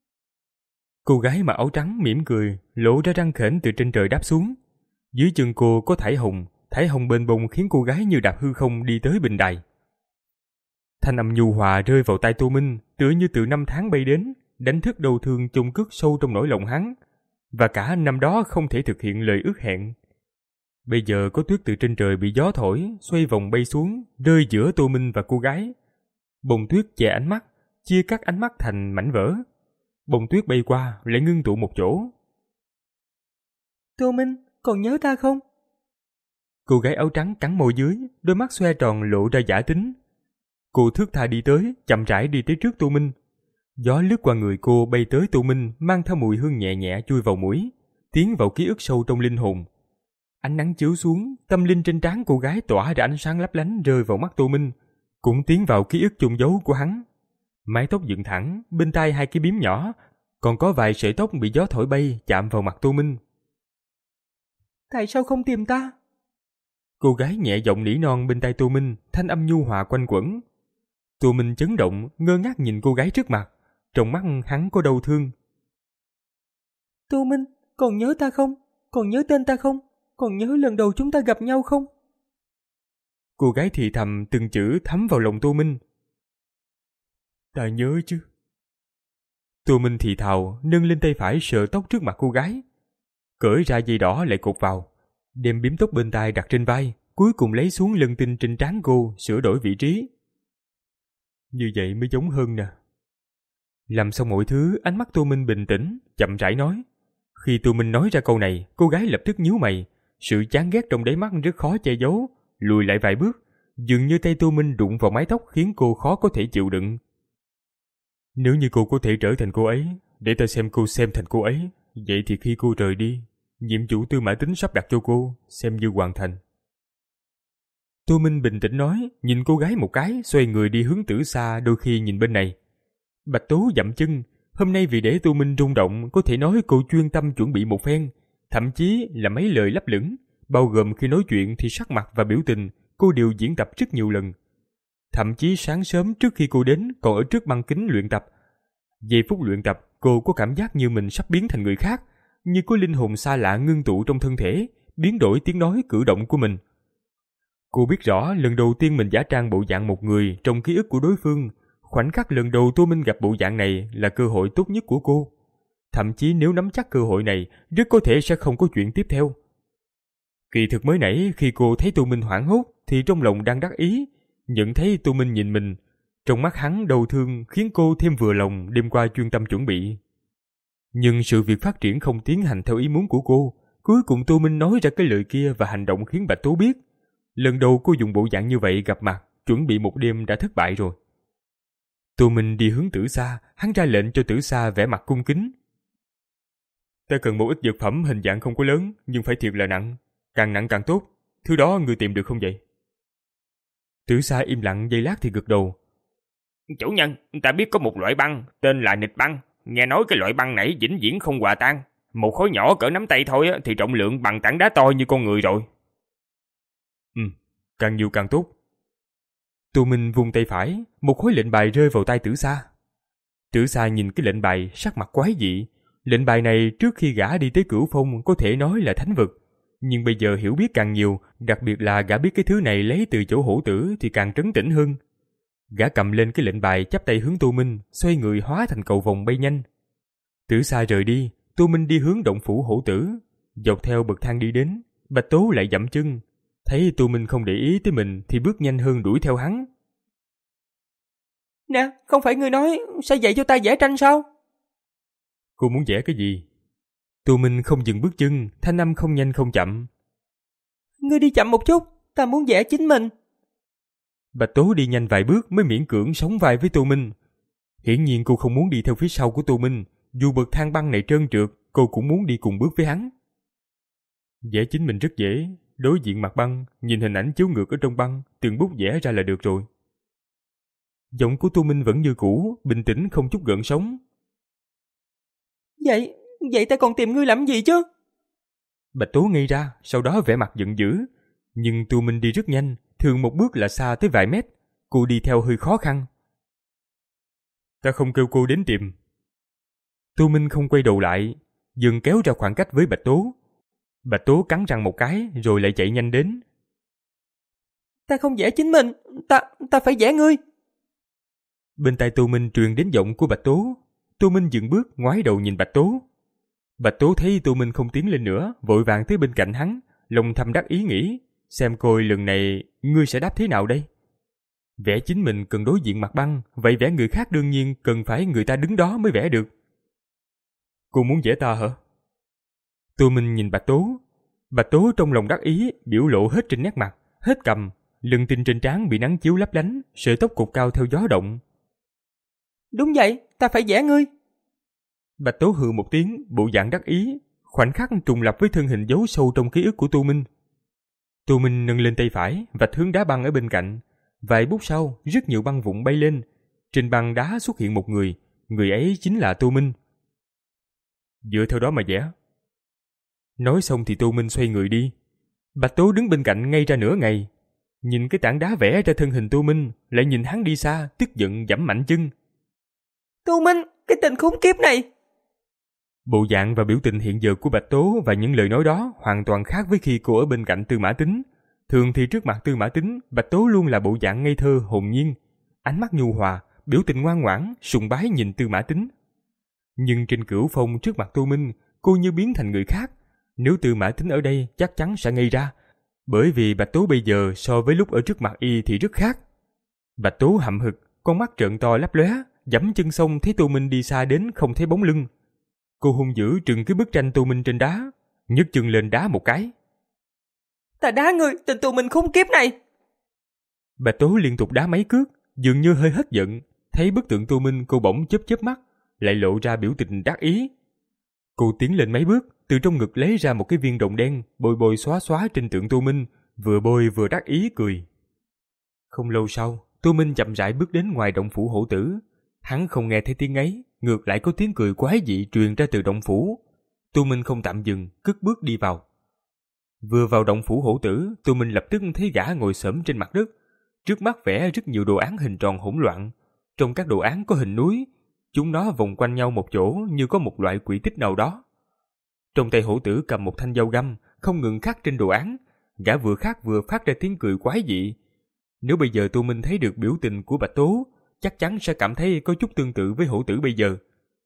Cô gái mặc áo trắng mỉm cười, lộ ra răng khểnh từ trên trời đáp xuống. Dưới chân cô có thải hồng, thải hồng bên bông khiến cô gái như đạp hư không đi tới bình đài. Thanh âm nhu hòa rơi vào tai Tô Minh, tựa như từ năm tháng bay đến, đánh thức đau thương chôn cất sâu trong nỗi lòng hắn. Và cả năm đó không thể thực hiện lời ước hẹn. Bây giờ có tuyết từ trên trời bị gió thổi, xoay vòng bay xuống, rơi giữa Tô Minh và cô gái. Bông tuyết che ánh mắt, chia cắt ánh mắt thành mảnh vỡ. Bông tuyết bay qua, lại ngưng tụ một chỗ. Tô Minh, còn nhớ ta không? Cô gái áo trắng cắn môi dưới, đôi mắt xoe tròn lộ ra giả tính. Cô thướt tha đi tới, chậm rãi đi tới trước Tô Minh. Gió lướt qua người cô bay tới Tô Minh, mang theo mùi hương nhẹ nhẹ chui vào mũi, tiến vào ký ức sâu trong linh hồn. Ánh nắng chiếu xuống, tâm linh trên trán cô gái tỏa ra ánh sáng lấp lánh rơi vào mắt Tô Minh, cũng tiến vào ký ức chôn giấu của hắn. Mái tóc dựng thẳng, bên tai hai cái bím nhỏ, còn có vài sợi tóc bị gió thổi bay chạm vào mặt Tô Minh. Tại sao không tìm ta? Cô gái nhẹ giọng nỉ non bên tai Tô Minh, thanh âm nhu hòa quanh quẩn. Tô Minh chấn động, ngơ ngác nhìn cô gái trước mặt, trong mắt hắn có đau thương. Tô Minh, còn nhớ ta không? Còn nhớ tên ta không? Còn nhớ lần đầu chúng ta gặp nhau không? Cô gái thì thầm từng chữ thấm vào lòng Tô Minh. Ta nhớ chứ. Tô Minh thì thào, nâng lên tay phải sờ tóc trước mặt cô gái. Cởi ra dây đỏ lại cột vào, đem bím tóc bên tai đặt trên vai, cuối cùng lấy xuống lân tinh trên trán cô, sửa đổi vị trí. Như vậy mới giống hơn nè. Làm xong mọi thứ, ánh mắt Tô Minh bình tĩnh, chậm rãi nói. Khi Tô Minh nói ra câu này, cô gái lập tức nhíu mày. Sự chán ghét trong đáy mắt rất khó che giấu, lùi lại vài bước, dường như tay Tô Minh đụng vào mái tóc khiến cô khó có thể chịu đựng. Nếu như cô có thể trở thành cô ấy, để ta xem cô xem thành cô ấy, vậy thì khi cô rời đi, nhiệm vụ Tư Mã Tính sắp đặt cho cô xem như hoàn thành. Tô Minh bình tĩnh nói, nhìn cô gái một cái, xoay người đi hướng Tử Sa, đôi khi nhìn bên này. Bạch Tố dậm chân, hôm nay vì để Tô Minh rung động, có thể nói cô chuyên tâm chuẩn bị một phen, thậm chí là mấy lời lấp lửng, bao gồm khi nói chuyện thì sắc mặt và biểu tình, cô đều diễn tập rất nhiều lần. Thậm chí sáng sớm trước khi cô đến còn ở trước băng kính luyện tập. Giây phút luyện tập, cô có cảm giác như mình sắp biến thành người khác, như có linh hồn xa lạ ngưng tụ trong thân thể, biến đổi tiếng nói cử động của mình. Cô biết rõ lần đầu tiên mình giả trang bộ dạng một người trong ký ức của đối phương, khoảnh khắc lần đầu Tô Minh gặp bộ dạng này là cơ hội tốt nhất của cô. Thậm chí nếu nắm chắc cơ hội này, rất có thể sẽ không có chuyện tiếp theo. Kỳ thực mới nãy khi cô thấy Tô Minh hoảng hốt thì trong lòng đang đắc ý, nhận thấy Tô Minh nhìn mình, trong mắt hắn đau thương khiến cô thêm vừa lòng đêm qua chuyên tâm chuẩn bị. Nhưng sự việc phát triển không tiến hành theo ý muốn của cô, cuối cùng Tô Minh nói ra cái lời kia và hành động khiến Bạch Tố biết. Lần đầu cô dùng bộ dạng như vậy gặp mặt, chuẩn bị một đêm đã thất bại rồi. Tô Minh đi hướng Tử Sa, hắn ra lệnh cho Tử Sa vẻ mặt cung kính. Ta cần một ít dược phẩm hình dạng không có lớn, nhưng phải thiệt là nặng. Càng nặng càng tốt. Thứ đó ngươi tìm được không vậy? Tử Sa im lặng giây lát thì gật đầu. Chủ nhân, ta biết có một loại băng, tên là nịch băng. Nghe nói cái loại băng này vĩnh viễn không hòa tan. Một khối nhỏ cỡ nắm tay thôi thì trọng lượng bằng tảng đá to như con người rồi. Ừ, càng nhiều càng tốt. Tô Minh vung tay phải, một khối lệnh bài rơi vào tay Tử Sa. Tử Sa nhìn cái lệnh bài, sắc mặt quái dị. Lệnh bài này trước khi gã đi tới Cửu Phong có thể nói là thánh vực, nhưng bây giờ hiểu biết càng nhiều, đặc biệt là gã biết cái thứ này lấy từ chỗ hổ tử thì càng trấn tĩnh hơn. Gã cầm lên cái lệnh bài, chắp tay hướng Tô Minh, xoay người hóa thành cầu vồng bay nhanh. Tử Sa rời đi, Tô Minh đi hướng động phủ hổ tử, dọc theo bậc thang đi đến. Bạch Tố lại dậm chân, thấy Tô Minh không để ý tới mình thì bước nhanh hơn đuổi theo hắn. Nè, không phải ngươi nói sẽ dạy cho ta vẽ tranh sao? Cô muốn vẽ cái gì? Tô Minh không dừng bước chân, thanh âm không nhanh không chậm. Ngươi đi chậm một chút, ta muốn vẽ chính mình. Bạch Tố đi nhanh vài bước mới miễn cưỡng sóng vai với Tô Minh. Hiển nhiên cô không muốn đi theo phía sau của Tô Minh, dù bậc thang băng này trơn trượt, cô cũng muốn đi cùng bước với hắn. Vẽ chính mình rất dễ, đối diện mặt băng, nhìn hình ảnh chiếu ngược ở trong băng, từng bút vẽ ra là được rồi. Giọng của Tô Minh vẫn như cũ, bình tĩnh không chút gợn sóng. Vậy, vậy ta còn tìm ngươi làm gì chứ? Bạch Tố ngây ra, sau đó vẻ mặt giận dữ. Nhưng Tô Minh đi rất nhanh, thường một bước là xa tới vài mét. Cô đi theo hơi khó khăn. Ta không kêu cô đến tìm. Tô Minh không quay đầu lại, dừng kéo ra khoảng cách với Bạch Tố. Bạch Tố cắn răng một cái rồi lại chạy nhanh đến. Ta không vẽ chính mình, ta, ta phải vẽ ngươi. Bên tai Tô Minh truyền đến giọng của Bạch Tố. Tô Minh dừng bước ngoái đầu nhìn Bạch Tố. Bạch Tố thấy Tô Minh không tiến lên nữa, vội vàng tới bên cạnh hắn, lòng thầm đắc ý nghĩ, xem coi lần này ngươi sẽ đáp thế nào đây. Vẽ chính mình cần đối diện mặt băng, vậy vẽ người khác đương nhiên cần phải người ta đứng đó mới vẽ được. Cô muốn vẽ ta hả? Tô Minh nhìn Bạch Tố. Bạch Tố trong lòng đắc ý, biểu lộ hết trên nét mặt, hết cầm, lưng tinh trên trán bị nắng chiếu lấp lánh, sợi tóc cột cao theo gió động. Đúng vậy, ta phải vẽ ngươi. Bạch Tố hừ một tiếng, bộ dạng đắc ý, khoảnh khắc trùng lập với thân hình giấu sâu trong ký ức của Tô Minh. Tô Minh nâng lên tay phải, vạch hướng đá băng ở bên cạnh. Vài phút sau, rất nhiều băng vụn bay lên. Trên băng đá xuất hiện một người, người ấy chính là Tô Minh. Dựa theo đó mà vẽ. Nói xong thì Tô Minh xoay người đi. Bạch Tố đứng bên cạnh ngay ra nửa ngày, nhìn cái tảng đá vẽ ra thân hình Tô Minh, lại nhìn hắn đi xa, tức giận giẫm mạnh chân. Tô Minh, cái tình khốn kiếp này! Bộ dạng và biểu tình hiện giờ của Bạch Tố và những lời nói đó hoàn toàn khác với khi cô ở bên cạnh Tư Mã Tính. Thường thì trước mặt Tư Mã Tính, Bạch Tố luôn là bộ dạng ngây thơ, hồn nhiên, ánh mắt nhu hòa, biểu tình ngoan ngoãn, sùng bái nhìn Tư Mã Tính. Nhưng trên Cửu Phong trước mặt Tô Minh, cô như biến thành người khác. Nếu Tư Mã Tính ở đây chắc chắn sẽ ngây ra, bởi vì Bạch Tố bây giờ so với lúc ở trước mặt y thì rất khác. Bạch Tố hậm hực, con mắt trợn to lấp lóe, giẫm chân xong thấy Tô Minh đi xa đến không thấy bóng lưng. Cô hung dữ trừng cái bức tranh Tô Minh trên đá, nhấc chân lên đá một cái. Ta đá ngươi, tình Tô Minh khốn kiếp này! Bạch Tố liên tục đá mấy cước, dường như hơi hết giận. Thấy bức tượng Tô Minh, cô bỗng chớp chớp mắt, lại lộ ra biểu tình đắc ý. Cô tiến lên mấy bước, từ trong ngực lấy ra một cái viên đồng đen, bôi bôi xóa xóa trên tượng Tô Minh, vừa bôi vừa đắc ý cười. Không lâu sau, Tô Minh chậm rãi bước đến ngoài động phủ hổ tử. Hắn không nghe thấy tiếng ấy, ngược lại có tiếng cười quái dị truyền ra từ động phủ. Tô Minh không tạm dừng, cất bước đi vào. Vừa vào động phủ hổ tử, Tô Minh lập tức thấy gã ngồi xổm trên mặt đất. Trước mắt vẽ rất nhiều đồ án hình tròn hỗn loạn. Trong các đồ án có hình núi, chúng nó vòng quanh nhau một chỗ như có một loại quỹ tích nào đó. Trong tay hổ tử cầm một thanh dao găm, không ngừng khắc trên đồ án. Gã vừa khắc vừa phát ra tiếng cười quái dị. Nếu bây giờ Tô Minh thấy được biểu tình của Bạch Tố, chắc chắn sẽ cảm thấy có chút tương tự với hổ tử bây giờ.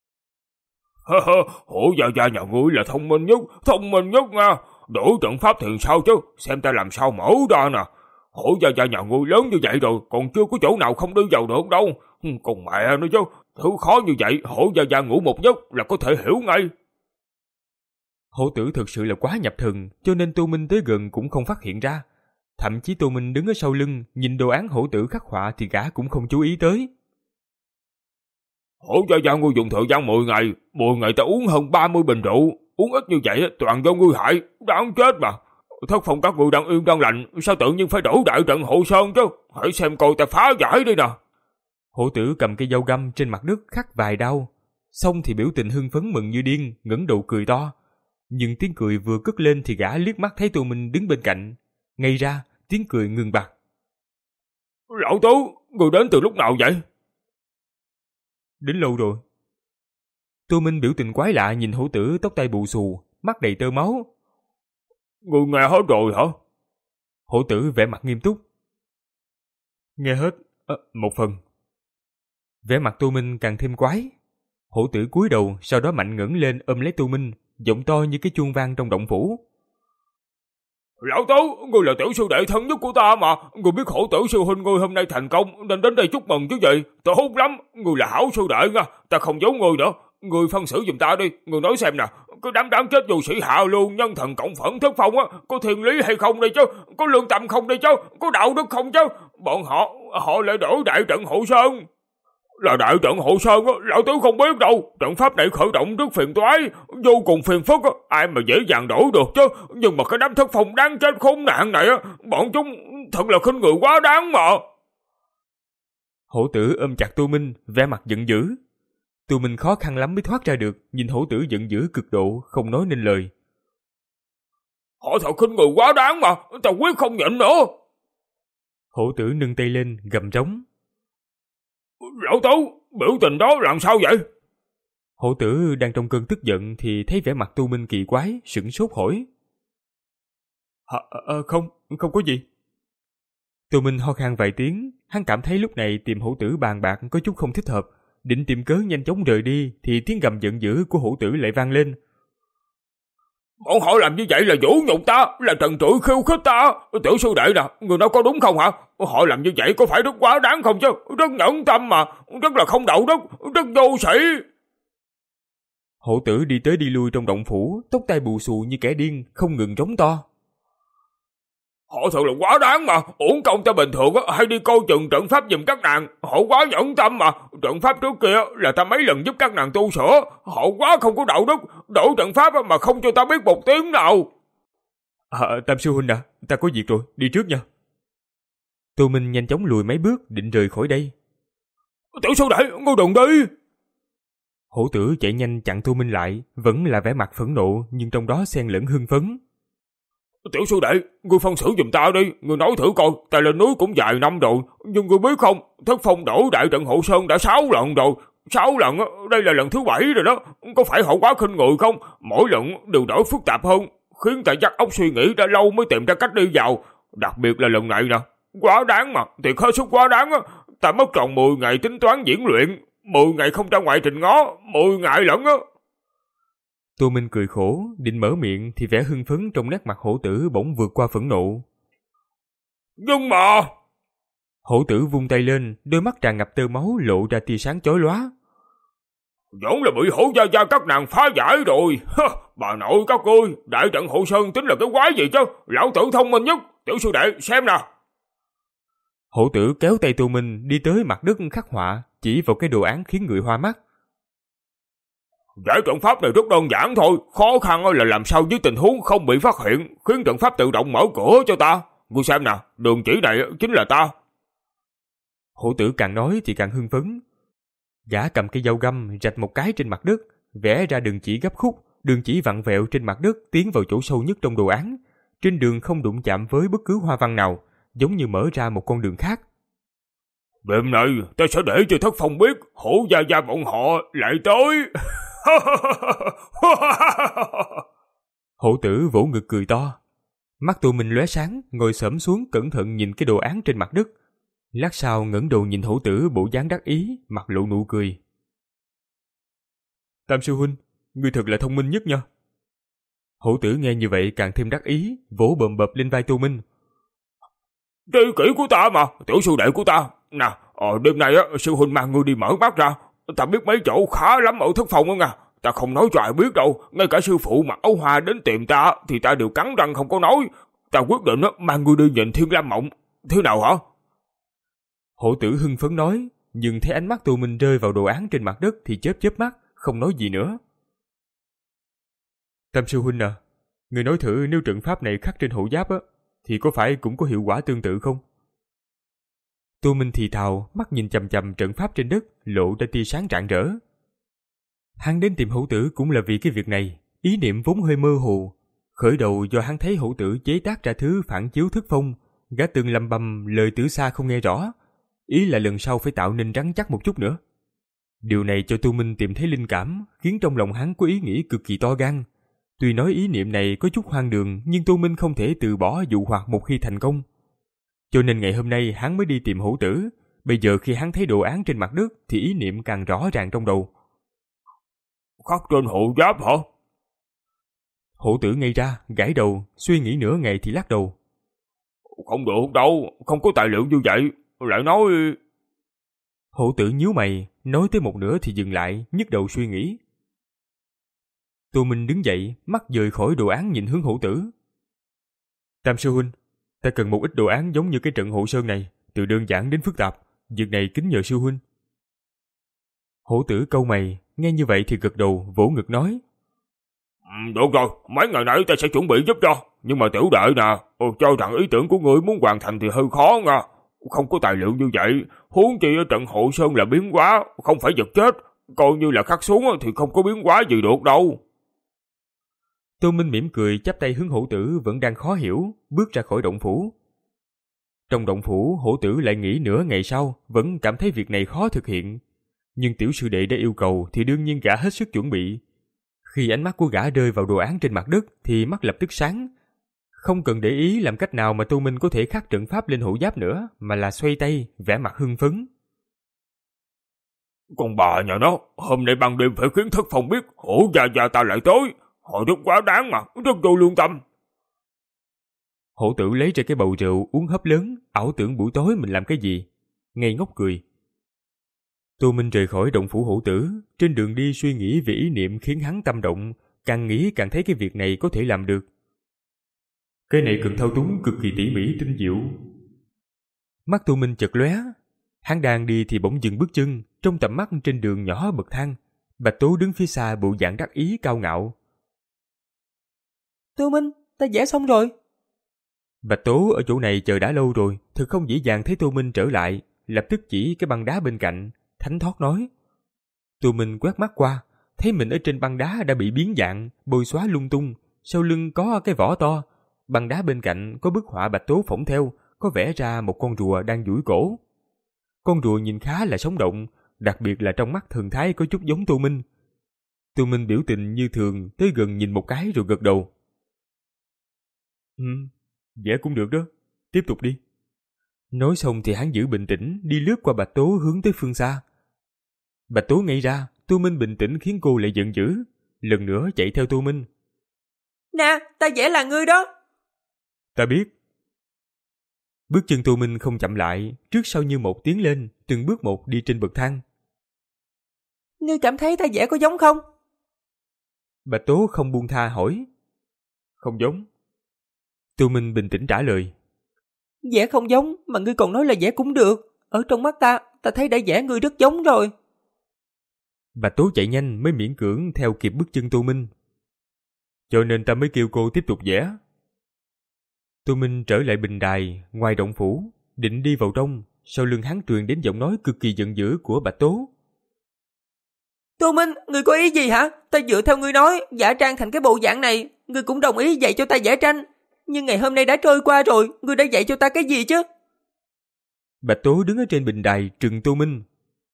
Hổ gia gia nhà ngươi là thông minh nhất, thông minh nhất nha. Đổi trận pháp thì sao chứ, xem ta làm sao mở ra nè. Hổ gia gia nhà ngươi lớn như vậy rồi, còn chưa có chỗ nào không đi vào được đâu. Còn mẹ nữa chứ, thứ khó như vậy, hổ gia gia ngủ một giấc là có thể hiểu ngay. Hổ tử thực sự là quá nhập thần, cho nên Tô Minh tới gần cũng không phát hiện ra. Thậm chí Tô Minh đứng ở sau lưng, nhìn đồ án hổ tử khắc họa thì gã cũng không chú ý tới. Hổ gia gia ngươi dùng thời gian mười ngày, mười ngày ta uống hơn ba mươi bình rượu, uống ít như vậy toàn do ngươi hại, đáng chết mà. Thất phong các ngươi đang yên đang lành, sao tự nhiên phải đổ đại trận hộ sơn chứ? Hãy xem coi ta phá giải đi nè. Hổ tử cầm cây dao găm trên mặt đất khắc vài đao, xong thì biểu tình hưng phấn mừng như điên, ngẩng đầu cười to. Nhưng tiếng cười vừa cất lên thì gã liếc mắt thấy Tô Minh đứng bên cạnh, ngay ra tiếng cười ngừng bặt. Lão Tứ, ngươi đến từ lúc nào vậy? Đến lâu rồi. Tô Minh biểu tình quái lạ nhìn hổ tử tóc tai bù xù, mắt đầy tơ máu. Ngươi nghe hết rồi hả? Hổ tử vẻ mặt nghiêm túc. Nghe hết, à, một phần. Vẻ mặt Tô Minh càng thêm quái. Hổ tử cúi đầu, sau đó mạnh ngẩng lên ôm lấy Tô Minh, giọng to như cái chuông vang trong động phủ. Lão Tứ, ngươi là tiểu sư đệ thân nhất của ta mà, ngươi biết hổ tử sư huynh ngươi hôm nay thành công nên đến đây chúc mừng chứ gì? Tốt lắm, ngươi là hảo sư đệ nha, ta không giấu ngươi nữa. Ngươi phân xử giùm ta đi, ngươi nói xem nè, cái đám đáng chết vô sĩ hạ lưu nhân thần cộng phẫn thất phong á, có thiên lý hay không đây chứ, có lương tâm không đây chứ, có đạo đức không chứ? Bọn họ, họ lại đổ đại trận hộ sơn. Là đại trận hộ sơn á, lão Tứ không biết đâu, trận pháp này khởi động rất phiền toái, vô cùng phiền phức á, ai mà dễ dàng đổ được chứ, nhưng mà cái đám thất phong đáng chết khốn nạn này á, bọn chúng thật là khinh người quá đáng mà. Hổ tử ôm chặt Tô Minh, vẻ mặt giận dữ. Tô Minh khó khăn lắm mới thoát ra được, nhìn hổ tử giận dữ cực độ, không nói nên lời. Họ thật khinh người quá đáng mà, ta quyết không nhịn nữa. Hổ tử nâng tay lên, gầm trống. Lão Tứ, biểu tình đó làm sao vậy? Hổ tử đang trong cơn tức giận thì thấy vẻ mặt Tô Minh kỳ quái, sửng sốt hỏi. À, à, không, không có gì. Tô Minh ho khan vài tiếng, hắn cảm thấy lúc này tìm hổ tử bàn bạc có chút không thích hợp, định tìm cớ nhanh chóng rời đi thì tiếng gầm giận dữ của hổ tử lại vang lên. Bọn họ làm như vậy là vũ nhục ta, là trần trụi khiêu khích ta. Tiểu sư đệ nè, người nói có đúng không hả? Họ làm như vậy có phải rất quá đáng không chứ? Rất nhẫn tâm mà, rất là không đạo đức, rất vô sĩ. Hổ tử đi tới đi lui trong động phủ, tóc tai bù xù như kẻ điên, không ngừng rống to. Họ thật là quá đáng mà, uổng công ta bình thường hay đi coi chừng trận pháp giùm các nàng, họ quá nhẫn tâm mà. Trận pháp trước kia là ta mấy lần giúp các nàng tu sửa, họ quá không có đạo đức, đổ trận pháp mà không cho ta biết một tiếng nào. À, Tam sư huynh à, ta có việc rồi, đi trước nha. Tô Minh nhanh chóng lùi mấy bước định rời khỏi đây. Tiểu sư đệ, ngươi đừng đi. Hổ tử chạy nhanh chặn Tô Minh lại, vẫn là vẻ mặt phẫn nộ nhưng trong đó xen lẫn hưng phấn. Tiểu sư đệ, ngươi phân xử giùm ta đi, ngươi nói thử coi, ta lên núi cũng vài năm rồi, nhưng ngươi biết không, thất phong đổ đại trận hộ sơn đã sáu lần rồi, sáu lần, đây là lần thứ bảy rồi đó, có phải họ quá khinh người không? Mỗi lần đều đổi phức tạp hơn, khiến ta dắt óc suy nghĩ đã lâu mới tìm ra cách đi vào, đặc biệt là lần này nè, quá đáng mà, thiệt hết sức quá đáng á, ta mất tròn mười ngày tính toán diễn luyện, mười ngày không ra ngoại trình ngó, mười ngày lẫn á. Tô Minh cười khổ, định mở miệng thì vẻ hưng phấn trong nét mặt hổ tử bỗng vượt qua phẫn nộ. Nhưng mà... Hổ tử vung tay lên, đôi mắt tràn ngập tơ máu lộ ra tia sáng chói lóa. Vẫn là bị hổ gia gia các nàng phá giải rồi. Bà nội các ngươi, đại trận hộ sơn tính là cái quái gì chứ? Lão tử thông minh nhất, tiểu sư đệ xem nè. Hổ tử kéo tay Tô Minh đi tới mặt đất khắc họa, chỉ vào cái đồ án khiến người hoa mắt. Giải trận pháp này rất đơn giản thôi, khó khăn là làm sao dưới tình huống không bị phát hiện, khiến trận pháp tự động mở cửa cho ta. Ngươi xem nè, đường chỉ này chính là ta. Hổ tử càng nói thì càng hưng phấn. Gã cầm cây dao găm rạch một cái trên mặt đất, vẽ ra đường chỉ gấp khúc, đường chỉ vặn vẹo trên mặt đất tiến vào chỗ sâu nhất trong đồ án. Trên đường không đụng chạm với bất cứ hoa văn nào, giống như mở ra một con đường khác. Đêm này ta sẽ để cho thất phong biết hổ gia gia bọn họ lại tới. Hổ tử vỗ ngực cười to. Mắt Tô Minh lóe sáng, ngồi xổm xuống cẩn thận nhìn cái đồ án trên mặt đất. Lát sau ngẩng đầu nhìn hổ tử bộ dáng đắc ý, mặt lộ nụ cười. Tam sư huynh, ngươi thật là thông minh nhất nha. Hổ tử nghe như vậy càng thêm đắc ý, vỗ bầm bập lên vai Tô Minh. Tri kỷ của ta mà, tiểu sư đệ của ta. Nè, ờ, đêm nay á, sư huynh mang ngươi đi mở mắt ra. Ta biết mấy chỗ khá lắm ở thất phong đó nha. Ta không nói cho ai biết đâu, ngay cả sư phụ mặc áo hoa đến tìm ta thì ta đều cắn răng không có nói. Ta quyết định á, mang ngươi đi nhìn Thiên Lam Mộng. Thế nào hả? Hổ tử hưng phấn nói, nhưng thấy ánh mắt Tô Minh rơi vào đồ án trên mặt đất thì chớp chớp mắt, không nói gì nữa. Tam sư huynh à, người nói thử nếu trận pháp này khắc trên hộ giáp á, thì có phải cũng có hiệu quả tương tự không? Tô Minh thì thào, mắt nhìn chằm chằm trận pháp trên đất, lộ ra tia sáng rạng rỡ. Hắn đến tìm hổ tử cũng là vì cái việc này, ý niệm vốn hơi mơ hồ. Khởi đầu do hắn thấy hổ tử chế tác ra thứ phản chiếu thức phong, gã từng lầm bầm lời Tử Sa không nghe rõ, ý là lần sau phải tạo nên rắn chắc một chút nữa. Điều này cho Tô Minh tìm thấy linh cảm, khiến trong lòng hắn có ý nghĩ cực kỳ to gan. Tuy nói ý niệm này có chút hoang đường, nhưng Tô Minh không thể từ bỏ dụ hoặc một khi thành công. Cho nên ngày hôm nay hắn mới đi tìm hổ tử. Bây giờ khi hắn thấy đồ án trên mặt đất thì ý niệm càng rõ ràng trong đầu. Khắc trên hộ giáp hả? Hổ tử ngây ra, gãi đầu, suy nghĩ nửa ngày thì lắc đầu. Không được đâu, không có tài liệu như vậy. Lại nói... Hổ tử nhíu mày, nói tới một nửa thì dừng lại, nhức đầu suy nghĩ. Tô Minh đứng dậy, mắt dời khỏi đồ án nhìn hướng hổ tử. Tam sư huynh, ta cần một ít đồ án giống như cái trận hộ sơn này, từ đơn giản đến phức tạp, việc này kính nhờ sư huynh. Hổ tử cau mày, nghe như vậy thì gật đầu, vỗ ngực nói. Được rồi, mấy ngày nãy ta sẽ chuẩn bị giúp cho, nhưng mà tiểu đệ nè, cho rằng ý tưởng của ngươi muốn hoàn thành thì hơi khó nha. Không có tài liệu như vậy, huống chi ở trận hộ sơn là biến hóa, không phải vật chết, coi như là khắc xuống thì không có biến hóa gì được đâu. Tô Minh mỉm cười chắp tay hướng hổ tử vẫn đang khó hiểu, bước ra khỏi động phủ. Trong động phủ, hổ tử lại nghĩ nửa ngày sau, vẫn cảm thấy việc này khó thực hiện. Nhưng tiểu sư đệ đã yêu cầu thì đương nhiên gã hết sức chuẩn bị. Khi ánh mắt của gã rơi vào đồ án trên mặt đất thì mắt lập tức sáng. Không cần để ý làm cách nào mà Tô Minh có thể khắc trận pháp lên hộ giáp nữa, mà là xoay tay, vẻ mặt hưng phấn. Con bà nhà nó, hôm nay ban đêm phải khiến Thất Phong biết hổ gia gia ta lại tới. Họ rất quá đáng mà, rất vô lương tâm. Hổ tử lấy ra cái bầu rượu uống hớp lớn, ảo tưởng buổi tối mình làm cái gì. Ngây ngốc cười. Tô Minh rời khỏi động phủ hổ tử, trên đường đi suy nghĩ về ý niệm khiến hắn tâm động, càng nghĩ càng thấy cái việc này có thể làm được. Cái này cần thao túng cực kỳ tỉ mỉ tinh diệu. Mắt Tô Minh chợt lóe, hắn đang đi thì bỗng dừng bước chân, trong tầm mắt trên đường nhỏ bậc thang, Bạch Tố đứng phía xa bộ dạng đắc ý cao ngạo. Tô Minh, ta vẽ xong rồi. Bạch Tố ở chỗ này chờ đã lâu rồi, thực không dễ dàng thấy Tô Minh trở lại, lập tức chỉ cái băng đá bên cạnh, thánh thót nói. Tô Minh quét mắt qua, thấy mình ở trên băng đá đã bị biến dạng, bôi xóa lung tung, sau lưng có cái vỏ to, băng đá bên cạnh có bức họa Bạch Tố phỏng theo, có vẽ ra một con rùa đang duỗi cổ. Con rùa nhìn khá là sống động, đặc biệt là trong mắt thần thái có chút giống Tô Minh. Tô Minh biểu tình như thường, tới gần nhìn một cái rồi gật đầu. Ừ, vẽ cũng được đó, tiếp tục đi. Nói xong thì hắn giữ bình tĩnh, đi lướt qua Bạch Tố hướng tới phương xa. Bạch Tố ngây ra, Tô Minh bình tĩnh khiến cô lại giận dữ, lần nữa chạy theo Tô Minh. Nè, ta vẽ là ngươi đó. Ta biết. Bước chân Tô Minh không chậm lại, trước sau như một tiến lên, từng bước một đi trên bậc thang. Ngươi cảm thấy ta vẽ có giống không? Bạch Tố không buông tha hỏi. Không giống. Tô Minh bình tĩnh trả lời. Vẽ không giống mà ngươi còn nói là vẽ cũng được. Ở trong mắt ta, ta thấy đã vẽ ngươi rất giống rồi. Bạch Tố chạy nhanh mới miễn cưỡng theo kịp bước chân Tô Minh. Cho nên ta mới kêu cô tiếp tục vẽ. Tô Minh trở lại bình đài, ngoài động phủ, định đi vào trong, sau lưng hắn truyền đến giọng nói cực kỳ giận dữ của Bạch Tố. Tô Minh, ngươi có ý gì hả? Ta dựa theo ngươi nói, giả trang thành cái bộ dạng này, ngươi cũng đồng ý dạy cho ta vẽ tranh. Nhưng ngày hôm nay đã trôi qua rồi, ngươi đã dạy cho ta cái gì chứ? Bạch Tố đứng ở trên bình đài trừng Tô Minh.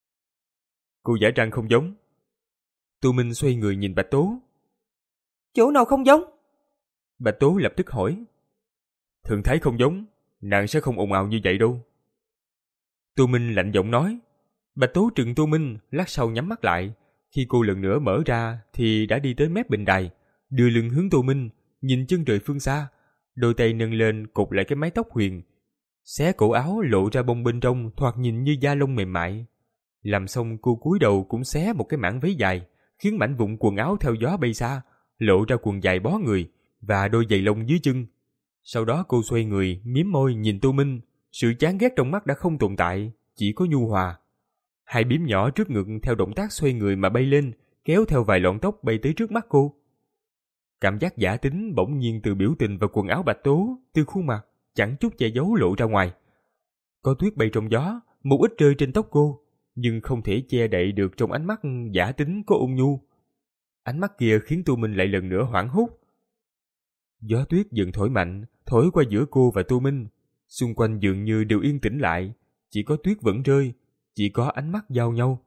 Cô giả trang không giống. Tô Minh xoay người nhìn Bạch Tố. Chỗ nào không giống? Bạch Tố lập tức hỏi. Thường thấy không giống, nàng sẽ không ồn ào như vậy đâu. Tô Minh lạnh giọng nói. Bạch Tố trừng Tô Minh, lát sau nhắm mắt lại. Khi cô lần nữa mở ra thì đã đi tới mép bình đài, đưa lưng hướng Tô Minh, nhìn chân trời phương xa, đôi tay nâng lên cột lại cái mái tóc huyền, xé cổ áo lộ ra bông bên trong thoạt nhìn như da lông mềm mại. Làm xong cô cúi đầu cũng xé một cái mảng váy dài, khiến mảnh vụn quần áo theo gió bay xa, lộ ra quần dài bó người và đôi giày lông dưới chân. Sau đó cô xoay người, mím môi nhìn Tô Minh, sự chán ghét trong mắt đã không tồn tại, chỉ có nhu hòa. Hai bím nhỏ trước ngực theo động tác xoay người mà bay lên, kéo theo vài lọn tóc bay tới trước mắt cô. Cảm giác giả tính bỗng nhiên từ biểu tình và quần áo Bạch Tố, từ khuôn mặt, chẳng chút che giấu lộ ra ngoài. Có tuyết bay trong gió, một ít rơi trên tóc cô, nhưng không thể che đậy được trong ánh mắt giả tính có ôn nhu. Ánh mắt kia khiến Tô Minh lại lần nữa hoảng hốt. Gió tuyết dần thổi mạnh, thổi qua giữa cô và Tô Minh. Xung quanh dường như đều yên tĩnh lại, chỉ có tuyết vẫn rơi, chỉ có ánh mắt giao nhau.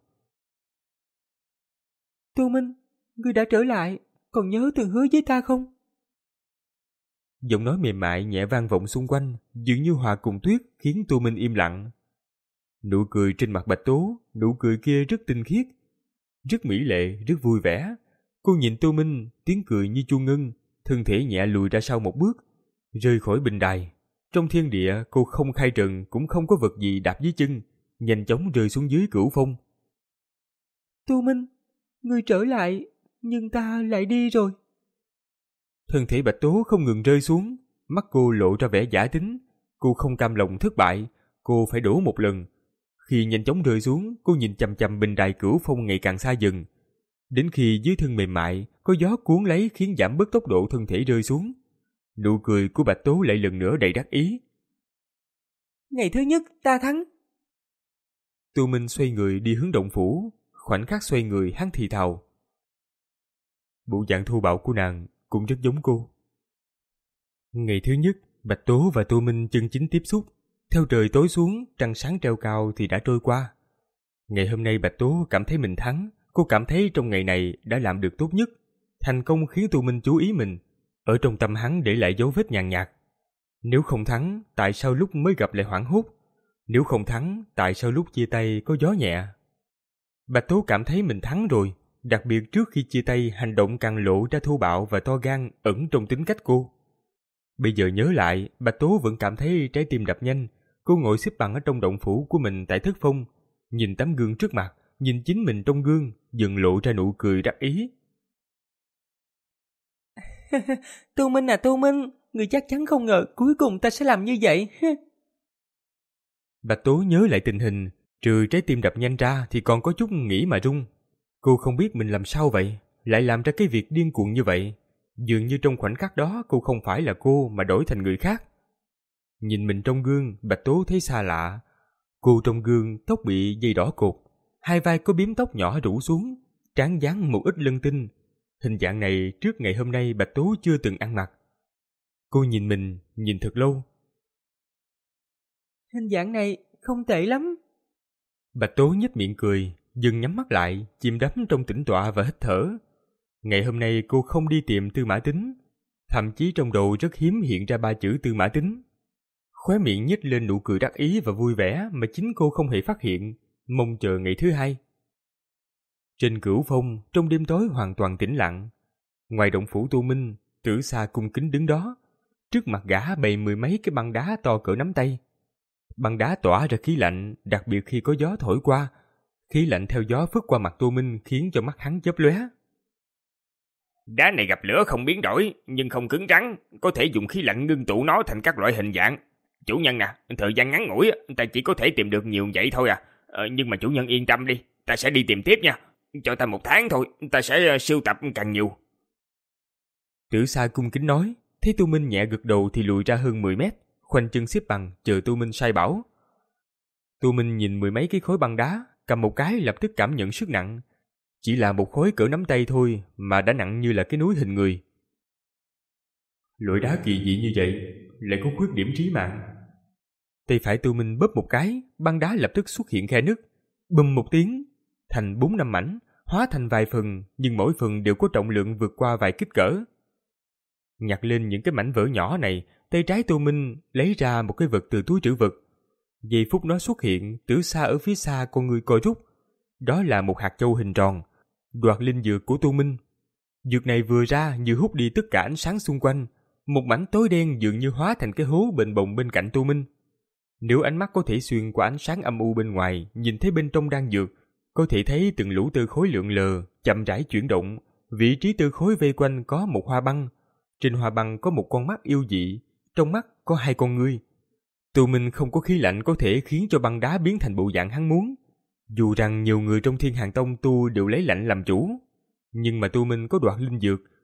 Tô Minh, ngươi đã trở lại, còn nhớ từng hứa với ta không? Giọng nói mềm mại nhẹ vang vọng xung quanh, dường như hòa cùng tuyết khiến Tô Minh im lặng. Nụ cười trên mặt Bạch Tố, nụ cười kia rất tinh khiết, rất mỹ lệ, rất vui vẻ. Cô nhìn Tô Minh, tiếng cười như chuông ngân, thân thể nhẹ lùi ra sau một bước, rơi khỏi bình đài. Trong thiên địa, cô không khai trần, cũng không có vật gì đạp dưới chân, nhanh chóng rơi xuống dưới cửu phong. Tô Minh, ngươi trở lại, nhưng ta lại đi rồi. Thân thể Bạch Tố không ngừng rơi xuống, mắt cô lộ ra vẻ giả tính. Cô không cam lòng thất bại, cô phải đổ một lần. Khi nhanh chóng rơi xuống, cô nhìn chằm chằm bình đài cửu phong ngày càng xa dần. Đến khi dưới thân mềm mại, có gió cuốn lấy khiến giảm bớt tốc độ thân thể rơi xuống. Nụ cười của Bạch Tố lại lần nữa đầy đắc ý. Ngày thứ nhất, ta thắng. Tô Minh xoay người đi hướng động phủ, khoảnh khắc xoay người hắn thì thào. Bộ dạng thô bạo của nàng cũng rất giống cô. Ngày thứ nhất, Bạch Tố và Tô Minh chân chính tiếp xúc. Theo trời tối xuống, trăng sáng treo cao thì đã trôi qua. Ngày hôm nay Bạch Tố cảm thấy mình thắng. Cô cảm thấy trong ngày này đã làm được tốt nhất. Thành công khiến Tô Minh chú ý mình. Ở trong tâm hắn để lại dấu vết nhàn nhạt. Nếu không thắng, tại sao lúc mới gặp lại hoảng hốt? Nếu không thắng, tại sao lúc chia tay có gió nhẹ? Bạch Tố cảm thấy mình thắng rồi. Đặc biệt trước khi chia tay, hành động càng lộ ra thô bạo và to gan ẩn trong tính cách cô. Bây giờ nhớ lại, Bạch Tố vẫn cảm thấy trái tim đập nhanh. Cô ngồi xếp bằng ở trong động phủ của mình tại Thất Phong, nhìn tấm gương trước mặt, nhìn chính mình trong gương, dần lộ ra nụ cười đắc ý. Tô Minh à Tô Minh, người chắc chắn không ngờ cuối cùng ta sẽ làm như vậy. Bạch Tố nhớ lại tình hình, trừ trái tim đập nhanh ra thì còn có chút nghĩ mà run. Cô không biết mình làm sao vậy, lại làm ra cái việc điên cuồng như vậy. Dường như trong khoảnh khắc đó cô không phải là cô mà đổi thành người khác. Nhìn mình trong gương, Bạch Tố thấy xa lạ. Cô trong gương tóc bị dây đỏ cột, hai vai có bím tóc nhỏ rủ xuống, trán dáng một ít lân tinh. Hình dạng này trước ngày hôm nay Bạch Tố chưa từng ăn mặc. Cô nhìn mình, nhìn thật lâu. Hình dạng này không tệ lắm. Bạch Tố nhếch miệng cười, dừng nhắm mắt lại, chìm đắm trong tĩnh tọa và hít thở. Ngày hôm nay cô không đi tìm Tư Mã Tính, thậm chí trong đầu rất hiếm hiện ra ba chữ Tư Mã Tính. Khóe miệng nhếch lên nụ cười đắc ý và vui vẻ mà chính cô không hề phát hiện, mong chờ ngày thứ hai. Trên Cửu Phong, trong đêm tối hoàn toàn tĩnh lặng. Ngoài động phủ Tô Minh, Tử Sa cung kính đứng đó. Trước mặt gã bày mười mấy cái băng đá to cỡ nắm tay. Băng đá tỏa ra khí lạnh, đặc biệt khi có gió thổi qua. Khí lạnh theo gió phất qua mặt Tô Minh khiến cho mắt hắn chớp lóe. Đá này gặp lửa không biến đổi, nhưng không cứng rắn, có thể dùng khí lạnh ngưng tụ nó thành các loại hình dạng. Chủ nhân à, thời gian ngắn ngủi, ta chỉ có thể tìm được nhiều vậy thôi à. Ờ, nhưng mà chủ nhân yên tâm đi, ta sẽ đi tìm tiếp nha. Cho ta một tháng thôi, ta sẽ sưu tập càng nhiều. Tử Sa cung kính nói, thấy Tô Minh nhẹ gật đầu thì lùi ra hơn mười mét, khoanh chân xếp bằng chờ Tô Minh sai bảo. Tô Minh nhìn mười mấy cái khối băng đá, cầm một cái lập tức cảm nhận sức nặng. Chỉ là một khối cỡ nắm tay thôi mà đã nặng như là cái núi hình người. Loại đá kỳ dị như vậy lại có khuyết điểm trí mạng. Tay phải Tô Minh bóp một cái, băng đá lập tức xuất hiện khe nứt, bùm một tiếng, thành bốn năm mảnh, hóa thành vài phần, nhưng mỗi phần đều có trọng lượng vượt qua vài kích cỡ. Nhặt lên những cái mảnh vỡ nhỏ này, tay trái Tô Minh lấy ra một cái vật từ túi trữ vật. Giây phút nó xuất hiện, Tử Sa ở phía xa con người coi rút. Đó là một hạt châu hình tròn, đoạt linh dược của Tô Minh. Dược này vừa ra như hút đi tất cả ánh sáng xung quanh, một mảnh tối đen dường như hóa thành cái hố bềnh bồng bên cạnh Tô Minh. Nếu ánh mắt có thể xuyên qua ánh sáng âm u bên ngoài, nhìn thấy bên trong đang dược, có thể thấy từng lũ tơ khối lượn lờ, chậm rãi chuyển động. Vị trí tơ khối vây quanh có một hoa băng, trên hoa băng có một con mắt yêu dị, trong mắt có hai con ngươi. Tô Minh không có khí lạnh có thể khiến cho băng đá biến thành bộ dạng hắn muốn. Dù rằng nhiều người trong Thiên Hàn Tông tu đều lấy lạnh làm chủ, nhưng mà Tô Minh có đoạt linh dược,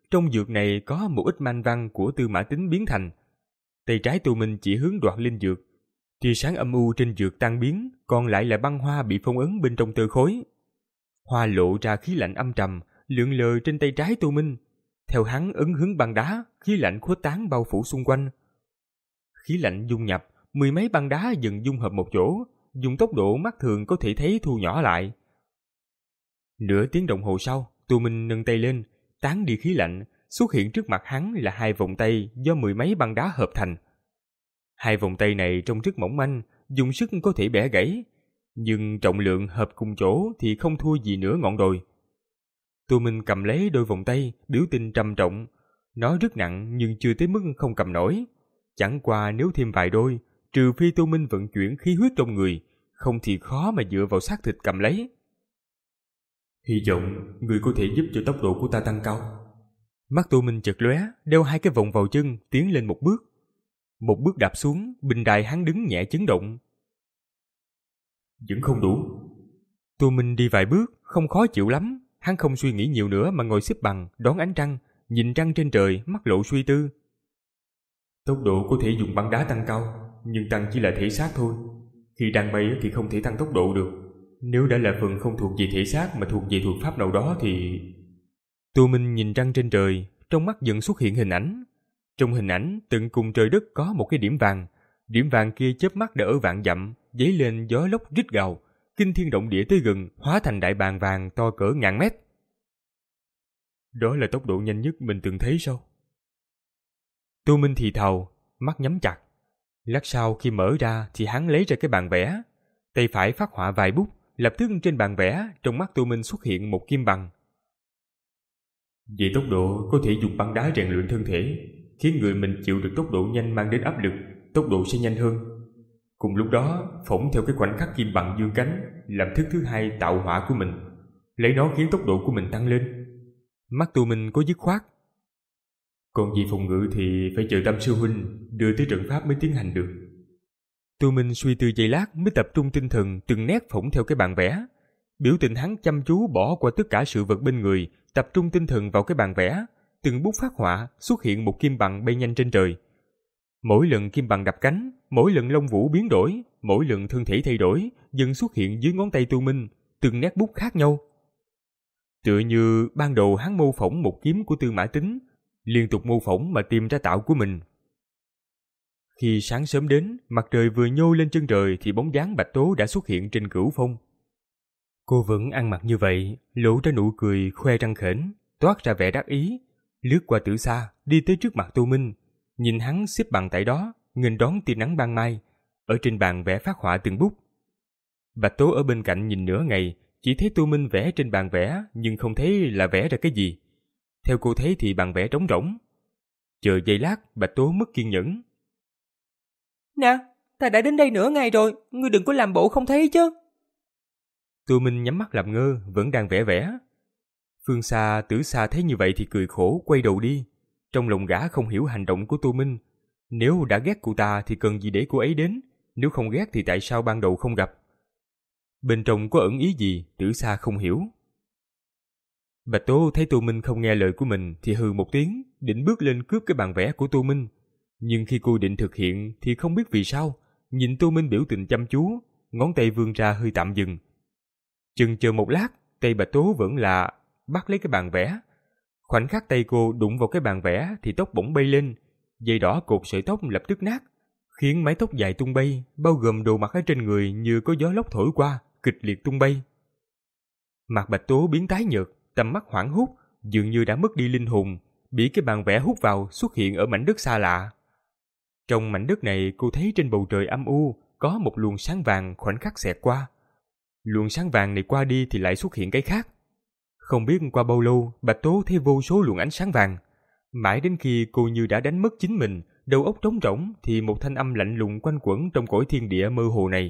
trong dược này có một ít man văn của Tư Mã Tín biến thành. Tay trái Tô Minh chỉ hướng đoạt linh dược. Tia sáng âm u trên dược tan biến, còn lại là băng hoa bị phong ấn bên trong tơ khối. Hoa lộ ra khí lạnh âm trầm, lượn lờ trên tay trái Tô Minh. Theo hắn ấn hướng băng đá, khí lạnh khuếch tán bao phủ xung quanh. Khí lạnh dung nhập, mười mấy băng đá dần dung hợp một chỗ, dùng tốc độ mắt thường có thể thấy thu nhỏ lại. Nửa tiếng đồng hồ sau, Tô Minh nâng tay lên, tán đi khí lạnh, xuất hiện trước mặt hắn là hai vòng tay do mười mấy băng đá hợp thành. Hai vòng tay này trông rất mỏng manh, dùng sức có thể bẻ gãy, nhưng trọng lượng hợp cùng chỗ thì không thua gì nửa ngọn đồi. Tô Minh cầm lấy đôi vòng tay, biểu tình trầm trọng. Nó rất nặng nhưng chưa tới mức không cầm nổi. Chẳng qua nếu thêm vài đôi, trừ phi Tô Minh vận chuyển khí huyết trong người, không thì khó mà dựa vào xác thịt cầm lấy. Hy vọng người có thể giúp cho tốc độ của ta tăng cao. Mắt Tô Minh chợt lóe, đeo hai cái vòng vào chân, tiến lên một bước. Một bước đạp xuống, bình đài hắn đứng nhẹ chấn động. Vẫn không đủ. Tô Minh đi vài bước, không khó chịu lắm. Hắn không suy nghĩ nhiều nữa mà ngồi xếp bằng, đón ánh trăng, nhìn trăng trên trời, mắt lộ suy tư. Tốc độ có thể dùng băng đá tăng cao, nhưng tăng chỉ là thể xác thôi. Khi đang bay thì không thể tăng tốc độ được. Nếu đã là phần không thuộc về thể xác mà thuộc về thuật pháp nào đó thì... Tô Minh nhìn trăng trên trời, trong mắt dần xuất hiện hình ảnh. Trong hình ảnh, tận cùng trời đất có một cái điểm vàng. Điểm vàng kia chớp mắt đã ở vạn dặm, dấy lên gió lốc rít gào, kinh thiên động địa tới gần, hóa thành đại bàng vàng to cỡ ngàn mét. Đó là tốc độ nhanh nhất mình từng thấy sao? Tô Minh thì thào, mắt nhắm chặt. Lát sau khi mở ra thì hắn lấy ra cái bàn vẽ. Tay phải phát họa vài bút, lập tức trên bàn vẽ, trong mắt Tô Minh xuất hiện một kim bằng. Về tốc độ có thể dùng băng đá rèn luyện thân thể, khiến người mình chịu được tốc độ nhanh mang đến áp lực, tốc độ sẽ nhanh hơn. Cùng lúc đó, phỏng theo cái khoảnh khắc kim bằng dương cánh, làm thức thứ hai tạo họa của mình, lấy nó khiến tốc độ của mình tăng lên. Mắt Tô Minh có dứt khoát. Còn vì phòng ngự thì phải chờ Tam sư huynh đưa tới trận pháp mới tiến hành được. Tô Minh suy tư giây lát mới tập trung tinh thần từng nét phỏng theo cái bàn vẽ. Biểu tình hắn chăm chú bỏ qua tất cả sự vật bên người, tập trung tinh thần vào cái bàn vẽ. Từng bút phát họa xuất hiện một kim bằng bay nhanh trên trời. Mỗi lần kim bằng đập cánh, mỗi lần lông vũ biến đổi, mỗi lần thân thể thay đổi, dần xuất hiện dưới ngón tay Tô Minh, từng nét bút khác nhau. Tựa như ban đầu hắn mô phỏng một kiếm của Tư Mã Tín, liên tục mô phỏng mà tìm ra tạo của mình. Khi sáng sớm đến, mặt trời vừa nhô lên chân trời thì bóng dáng Bạch Tố đã xuất hiện trên Cửu Phong. Cô vẫn ăn mặc như vậy, lộ ra nụ cười khoe răng khểnh, toát ra vẻ đắc ý, lướt qua Tử Sa, đi tới trước mặt Tô Minh, nhìn hắn xếp bằng tại đó, nghênh đón tia nắng ban mai, ở trên bàn vẽ phát họa từng bút. Bạch Tố ở bên cạnh nhìn nửa ngày, chỉ thấy Tô Minh vẽ trên bàn vẽ nhưng không thấy là vẽ ra cái gì. Theo cô thấy thì bàn vẽ trống rỗng. Chờ giây lát, Bạch Tố mất kiên nhẫn. Nè, ta đã đến đây nửa ngày rồi, ngươi đừng có làm bộ không thấy chứ. Tô Minh nhắm mắt làm ngơ, vẫn đang vẽ vẽ. Phương xa, Tử Sa thấy như vậy thì cười khổ, quay đầu đi. Trong lòng gã không hiểu hành động của Tô Minh. Nếu đã ghét cô ta thì cần gì để cô ấy đến, nếu không ghét thì tại sao ban đầu không gặp. Bên trong có ẩn ý gì, Tử Sa không hiểu. Bạch Tố thấy Tô Minh không nghe lời của mình thì hừ một tiếng, định bước lên cướp cái bàn vẽ của Tô Minh. Nhưng khi cô định thực hiện thì không biết vì sao, nhìn Tô Minh biểu tình chăm chú, ngón tay vươn ra hơi tạm dừng. Chừng chờ một lát, tay Bạch Tố vẫn là bắt lấy cái bàn vẽ. Khoảnh khắc tay cô đụng vào cái bàn vẽ thì tóc bỗng bay lên, dây đỏ cột sợi tóc lập tức nát, khiến mái tóc dài tung bay, bao gồm đồ mặc ở trên người như có gió lốc thổi qua, kịch liệt tung bay. Mặt Bạch Tố biến tái nhợt, tầm mắt hoảng hốt, dường như đã mất đi linh hồn, bị cái bàn vẽ hút vào, xuất hiện ở mảnh đất xa lạ. Trong mảnh đất này, cô thấy trên bầu trời âm u có một luồng sáng vàng khoảnh khắc xẹt qua. Luồng sáng vàng này qua đi thì lại xuất hiện cái khác. Không biết qua bao lâu, Bạch Tố thấy vô số luồng ánh sáng vàng. Mãi đến khi cô như đã đánh mất chính mình, đầu óc trống rỗng thì một thanh âm lạnh lùng quanh quẩn trong cõi thiên địa mơ hồ này.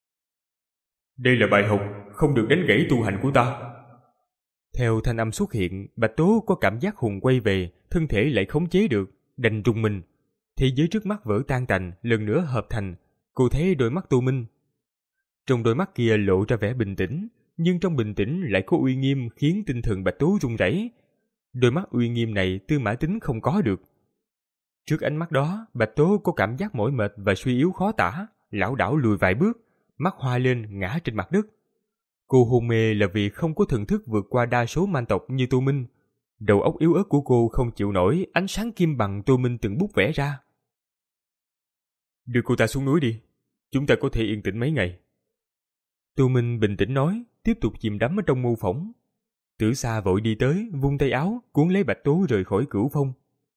Đây là bài học, không được đánh gãy tu hành của ta. Theo thanh âm xuất hiện, Bạch Tố có cảm giác hùng quay về, thân thể lại khống chế được, đành rùng mình. Thế giới trước mắt vỡ tan tành, lần nữa hợp thành, cô thấy đôi mắt Tô Minh. Trong đôi mắt kia lộ ra vẻ bình tĩnh, nhưng trong bình tĩnh lại có uy nghiêm khiến tinh thần Bạch Tố run rẩy. Đôi mắt uy nghiêm này Tư Mã Tính không có được. Trước ánh mắt đó, Bạch Tố có cảm giác mỏi mệt và suy yếu khó tả, lảo đảo lùi vài bước, mắt hoa lên ngã trên mặt đất. Cô hôn mê là vì không có thần thức vượt qua đa số man tộc như Tô Minh. Đầu óc yếu ớt của cô không chịu nổi ánh sáng kim bằng Tô Minh từng bút vẽ ra. Đưa cô ta xuống núi đi, chúng ta có thể yên tĩnh mấy ngày. Tô Minh bình tĩnh nói, tiếp tục chìm đắm ở trong mô phỏng. Tử Sa vội đi tới, vung tay áo, cuốn lấy Bạch Tố rời khỏi Cửu Phong.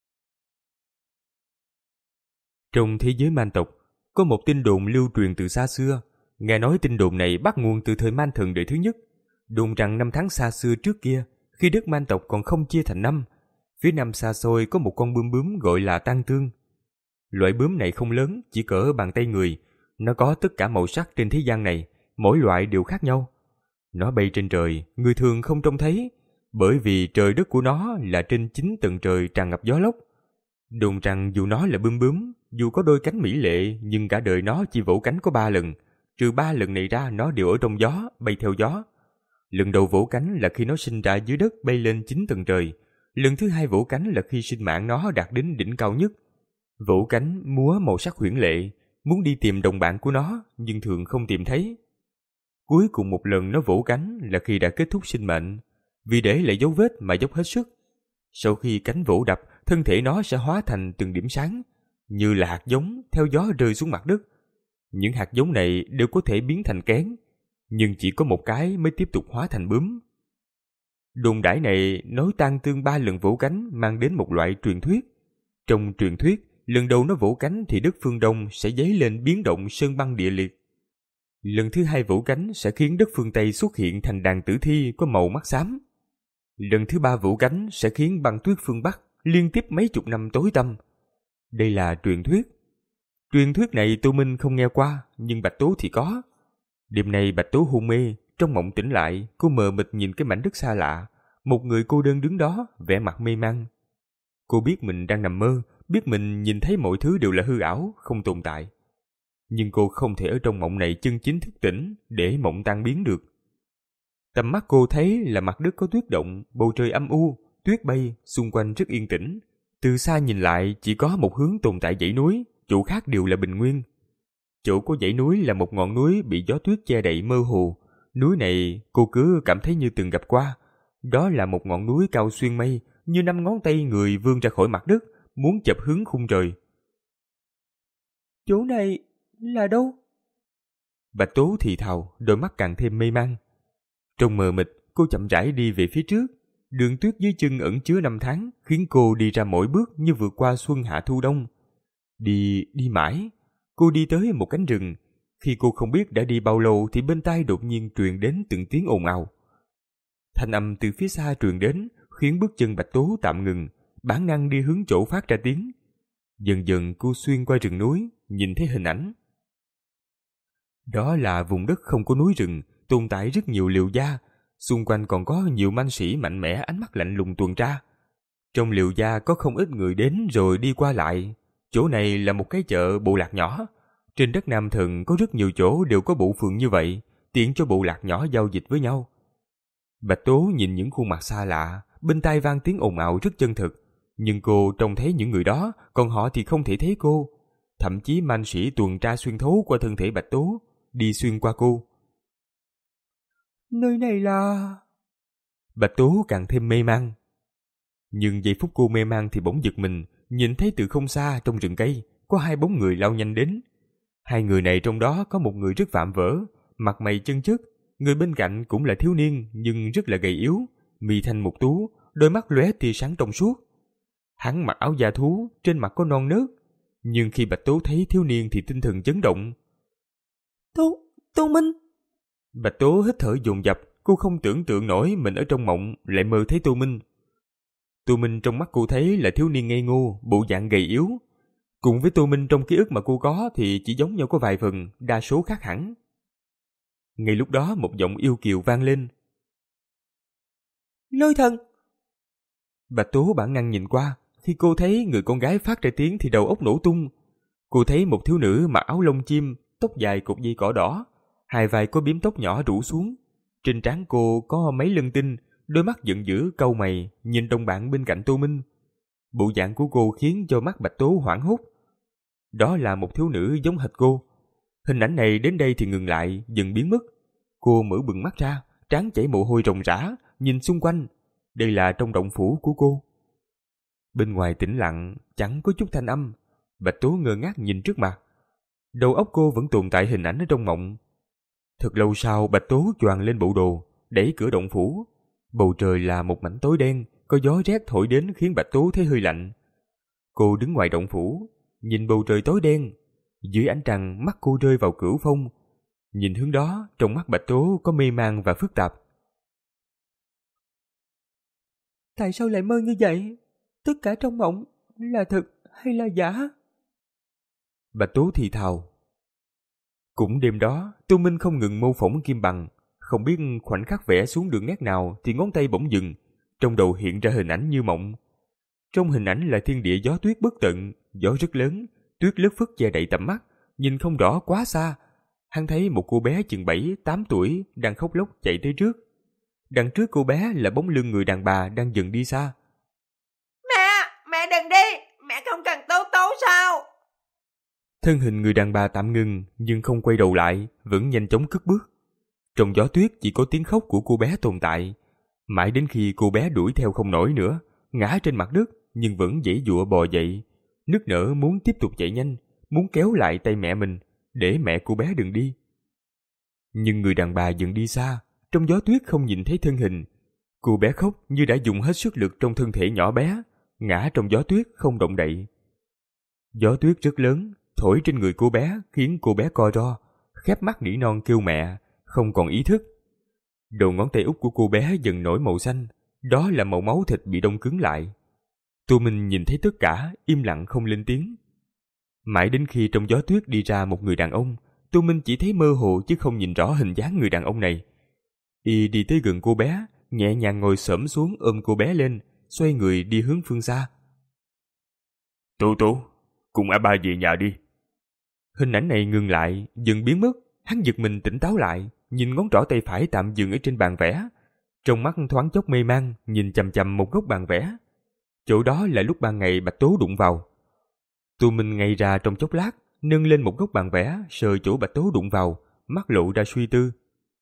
Trong thế giới man tộc, có một tin đồn lưu truyền từ xa xưa. Nghe nói tin đồn này bắt nguồn từ thời Man Thần đời thứ nhất. Đồn rằng năm tháng xa xưa trước kia, khi đất man tộc còn không chia thành năm, phía nam xa xôi có một con bướm bướm gọi là Tang Tương. Loại bướm này không lớn, chỉ cỡ bàn tay người. Nó có tất cả màu sắc trên thế gian này, mỗi loại đều khác nhau. Nó bay trên trời, người thường không trông thấy, bởi vì trời đất của nó là trên chín tầng trời tràn ngập gió lốc. Đồn rằng dù nó là bướm bướm, dù có đôi cánh mỹ lệ, nhưng cả đời nó chỉ vỗ cánh có ba lần. Trừ ba lần này ra, nó đều ở trong gió, bay theo gió. Lần đầu vỗ cánh là khi nó sinh ra dưới đất bay lên chín tầng trời. Lần thứ hai vỗ cánh là khi sinh mạng nó đạt đến đỉnh cao nhất. Vỗ cánh, múa màu sắc huyễn lệ, muốn đi tìm đồng bạn của nó, nhưng thường không tìm thấy. Cuối cùng một lần nó vỗ cánh là khi đã kết thúc sinh mệnh, vì để lại dấu vết mà dốc hết sức. Sau khi cánh vỗ đập, thân thể nó sẽ hóa thành từng điểm sáng, như là hạt giống theo gió rơi xuống mặt đất. Những hạt giống này đều có thể biến thành kén, nhưng chỉ có một cái mới tiếp tục hóa thành bướm. Đồn đãi này nói Tang Tương ba lần vỗ cánh mang đến một loại truyền thuyết. Trong truyền thuyết, lần đầu nó vỗ cánh thì đất phương Đông sẽ dấy lên biến động sơn băng địa liệt. Lần thứ hai vỗ cánh sẽ khiến đất phương Tây xuất hiện thành đàn tử thi có màu mắt xám. Lần thứ ba vỗ cánh sẽ khiến băng tuyết phương Bắc liên tiếp mấy chục năm tối tăm. Đây là truyền thuyết. Truyền thuyết này Tô Minh không nghe qua, nhưng Bạch Tố thì có. Đêm nay Bạch Tố hôn mê, trong mộng tỉnh lại, cô mờ mịt nhìn cái mảnh đất xa lạ, một người cô đơn đứng đó, vẻ mặt mê man. Cô biết mình đang nằm mơ, biết mình nhìn thấy mọi thứ đều là hư ảo, không tồn tại. Nhưng cô không thể ở trong mộng này chân chính thức tỉnh để mộng tan biến được. Tầm mắt cô thấy là mặt đất có tuyết động, bầu trời âm u, tuyết bay, xung quanh rất yên tĩnh. Từ xa nhìn lại chỉ có một hướng tồn tại dãy núi, chỗ khác đều là bình nguyên. Chỗ của dãy núi là một ngọn núi bị gió tuyết che đậy mơ hồ. Núi này cô cứ cảm thấy như từng gặp qua. Đó là một ngọn núi cao xuyên mây, như năm ngón tay người vươn ra khỏi mặt đất, muốn chập hướng khung trời. Chỗ này là đâu? Bạch Tố thì thào, đôi mắt càng thêm mê man. Trong mờ mịt, cô chậm rãi đi về phía trước. Đường tuyết dưới chân ẩn chứa năm tháng, khiến cô đi ra mỗi bước như vượt qua xuân hạ thu đông. Đi, đi mãi, cô đi tới một cánh rừng. Khi cô không biết đã đi bao lâu thì bên tai đột nhiên truyền đến từng tiếng ồn ào. Thanh âm từ phía xa truyền đến, khiến bước chân Bạch Tố tạm ngừng, bản năng đi hướng chỗ phát ra tiếng. Dần dần cô xuyên qua rừng núi, nhìn thấy hình ảnh. Đó là vùng đất không có núi rừng, tồn tại rất nhiều liều gia, xung quanh còn có nhiều manh sĩ mạnh mẽ ánh mắt lạnh lùng tuần tra. Trong liều gia có không ít người đến rồi đi qua lại. Chỗ này là một cái chợ bộ lạc nhỏ. Trên đất Nam Thần có rất nhiều chỗ đều có bộ phường như vậy, tiện cho bộ lạc nhỏ giao dịch với nhau. Bạch Tố nhìn những khuôn mặt xa lạ, bên tai vang tiếng ồn ào rất chân thực. Nhưng cô trông thấy những người đó, còn họ thì không thể thấy cô. Thậm chí man sĩ tuần tra xuyên thấu qua thân thể Bạch Tố, đi xuyên qua cô. Nơi này là... Bạch Tố càng thêm mê man. Nhưng giây phút cô mê man thì bỗng giật mình, nhìn thấy từ không xa trong rừng cây, có hai bóng người lao nhanh đến. Hai người này trong đó có một người rất vạm vỡ, mặt mày chân chất, người bên cạnh cũng là thiếu niên nhưng rất là gầy yếu, mi thanh mục tú, đôi mắt lóe tia sáng trong suốt. Hắn mặc áo da thú, trên mặt có non nớt, nhưng khi Bạch Tố thấy thiếu niên thì tinh thần chấn động. Tô, Tô Minh! Bạch Tố hít thở dồn dập, cô không tưởng tượng nổi mình ở trong mộng lại mơ thấy Tô Minh. Tô Minh trong mắt cô thấy là thiếu niên ngây ngô, bộ dạng gầy yếu. Cùng với Tô Minh trong ký ức mà cô có thì chỉ giống nhau có vài phần, đa số khác hẳn. Ngay lúc đó một giọng yêu kiều vang lên. Lôi thần! Bạch Tố bản năng nhìn qua, khi cô thấy người con gái phát ra tiếng thì đầu óc nổ tung. Cô thấy một thiếu nữ mặc áo lông chim, tóc dài cột dây cỏ đỏ, hai vai có bím tóc nhỏ rủ xuống. Trên trán cô có mấy lân tinh, đôi mắt giận dữ cau mày nhìn đồng bạn bên cạnh Tô Minh. Bộ dạng của cô khiến cho mắt Bạch Tố hoảng hốt. Đó là một thiếu nữ giống hệt cô. Hình ảnh này đến đây thì ngừng lại, dần biến mất. Cô mở bừng mắt ra, trán chảy mồ hôi ròng rã, nhìn xung quanh. Đây là trong động phủ của cô. Bên ngoài tĩnh lặng, chẳng có chút thanh âm. Bạch Tố ngơ ngác nhìn trước mặt. Đầu óc cô vẫn tồn tại hình ảnh ở trong mộng. Thật lâu sau, Bạch Tố choàng lên bộ đồ, đẩy cửa động phủ. Bầu trời là một mảnh tối đen, có gió rét thổi đến khiến Bạch Tố thấy hơi lạnh. Cô đứng ngoài động phủ, nhìn bầu trời tối đen. Dưới ánh trăng, mắt cô rơi vào Cửu Phong. Nhìn hướng đó, trong mắt Bạch Tố có mê man và phức tạp. Tại sao lại mơ như vậy? Tất cả trong mộng là thật hay là giả? Bạch Tố thì thào. Cũng đêm đó, Tô Minh không ngừng mô phỏng kim bằng. Không biết khoảnh khắc vẽ xuống đường nét nào thì ngón tay bỗng dừng. Trong đầu hiện ra hình ảnh như mộng. Trong hình ảnh là thiên địa gió tuyết bất tận, gió rất lớn, tuyết lất phất che đậy tầm mắt, nhìn không rõ quá xa. Hắn thấy một cô bé chừng bảy tám tuổi đang khóc lóc chạy tới trước. Đằng trước cô bé là bóng lưng người đàn bà đang dần đi xa. Mẹ, mẹ đừng đi, mẹ không cần Tố Tố sao? Thân hình người đàn bà tạm ngừng nhưng không quay đầu lại, vẫn nhanh chóng cất bước. Trong gió tuyết chỉ có tiếng khóc của cô bé tồn tại. Mãi đến khi cô bé đuổi theo không nổi nữa, ngã trên mặt đất nhưng vẫn giãy giụa bò dậy, nức nở muốn tiếp tục chạy nhanh, muốn kéo lại tay mẹ mình để mẹ cô bé đừng đi. Nhưng người đàn bà dần đi xa, trong gió tuyết không nhìn thấy thân hình. Cô bé khóc như đã dùng hết sức lực trong thân thể nhỏ bé, ngã trong gió tuyết không động đậy. Gió tuyết rất lớn, thổi trên người cô bé khiến cô bé co ro, khép mắt nỉ non kêu mẹ, không còn ý thức. Đầu ngón tay út của cô bé dần nổi màu xanh, đó là màu máu thịt bị đông cứng lại. Tô Minh nhìn thấy tất cả, im lặng không lên tiếng. Mãi đến khi trong gió tuyết đi ra một người đàn ông, Tô Minh chỉ thấy mơ hồ chứ không nhìn rõ hình dáng người đàn ông này. Y đi tới gần cô bé, nhẹ nhàng ngồi xổm xuống ôm cô bé lên, xoay người đi hướng phương xa. Tố Tố, cùng A Ba về nhà đi. Hình ảnh này ngừng lại, dần biến mất. Hắn giật mình tỉnh táo lại, nhìn ngón trỏ tay phải tạm dừng ở trên bàn vẽ. Trong mắt thoáng chốc mê man, nhìn chằm chằm một góc bàn vẽ. Chỗ đó là lúc ban ngày Bạch Tố đụng vào. Tô Minh ngay ra trong chốc lát, nâng lên một góc bàn vẽ, sờ chỗ Bạch Tố đụng vào, mắt lộ ra suy tư.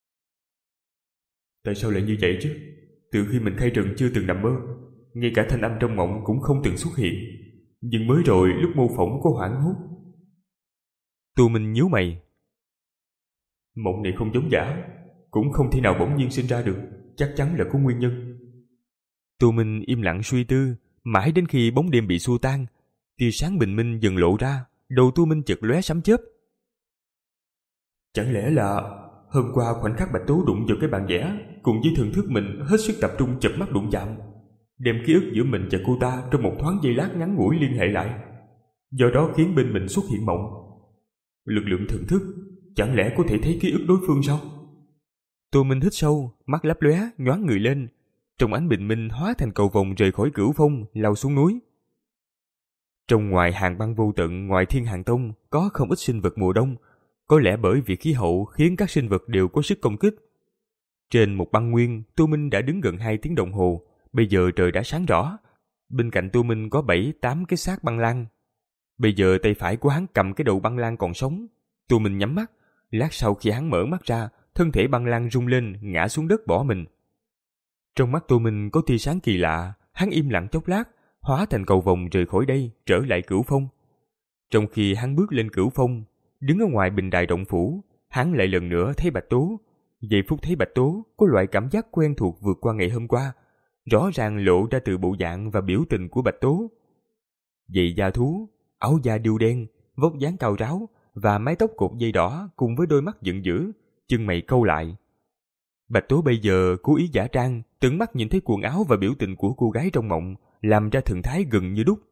Tại sao lại như vậy chứ? Từ khi mình khai trần chưa từng nằm mơ, ngay cả thanh âm trong mộng cũng không từng xuất hiện. Nhưng mới rồi lúc mô phỏng có hoảng hốt. Tô Minh nhíu mày. Mộng này không giống giả, cũng không thể nào bỗng nhiên sinh ra được, chắc chắn là có nguyên nhân. Tô Minh im lặng suy tư, mãi đến khi bóng đêm bị xua tan, tia sáng bình minh dần lộ ra, đầu Tô Minh chợt lóe sấm chớp. Chẳng lẽ là hôm qua khoảnh khắc Bạch Tố đụng vào cái bàn vẽ, cùng với thần thức mình hết sức tập trung chợp mắt đụng chạm, đem ký ức giữa mình và cô ta trong một thoáng giây lát ngắn ngủi liên hệ lại, do đó khiến bên mình xuất hiện mộng. Lực lượng thần thức chẳng lẽ có thể thấy ký ức đối phương sao? Tô Minh hít sâu, mắt lấp lóe, nhoáng người lên, trong ánh bình minh hóa thành cầu vồng rời khỏi Cửu Phong, lao xuống núi. Trong ngoài hàng băng vô tận ngoài Thiên Hàng Tông có không ít sinh vật mùa đông, có lẽ bởi vì khí hậu khiến các sinh vật đều có sức công kích. Trên một băng nguyên, Tô Minh đã đứng gần hai tiếng đồng hồ, bây giờ trời đã sáng rõ. Bên cạnh Tô Minh có bảy tám cái xác băng lan. Bây giờ tay phải của hắn cầm cái đầu băng lan còn sống. Tô Minh nhắm mắt, lát sau khi hắn mở mắt ra, thân thể băng lan rung lên, ngã xuống đất bỏ mình. Trong mắt Tô Minh có tia sáng kỳ lạ, hắn im lặng chốc lát, hóa thành cầu vồng rời khỏi đây, trở lại Cửu Phong. Trong khi hắn bước lên Cửu Phong, đứng ở ngoài bình đài động phủ, hắn lại lần nữa thấy Bạch Tố. Giây phút thấy Bạch Tố, có loại cảm giác quen thuộc vượt qua ngày hôm qua, rõ ràng lộ ra từ bộ dạng và biểu tình của Bạch Tố. Giày da thú, áo da điêu đen, vóc dáng cao ráo và mái tóc cột dây đỏ cùng với đôi mắt giận dữ, chân mày cau lại. Bạch Tố bây giờ cố ý giả trang, tận mắt nhìn thấy quần áo và biểu tình của cô gái trong mộng, làm ra thần thái gần như đúc.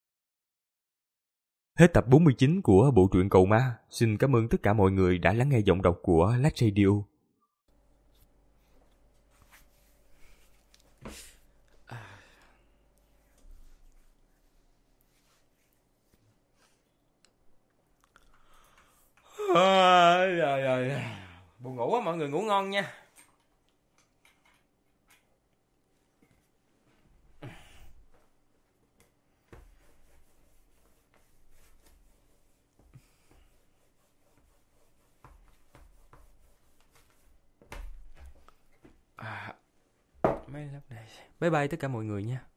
Hết tập bốn mươi chín của bộ truyện Cầu Ma. Xin cảm ơn tất cả mọi người đã lắng nghe giọng đọc của Lách Radio. À, rồi, rồi. Buồn ngủ á, mọi người ngủ ngon nha. Bye bye tất cả mọi người nha.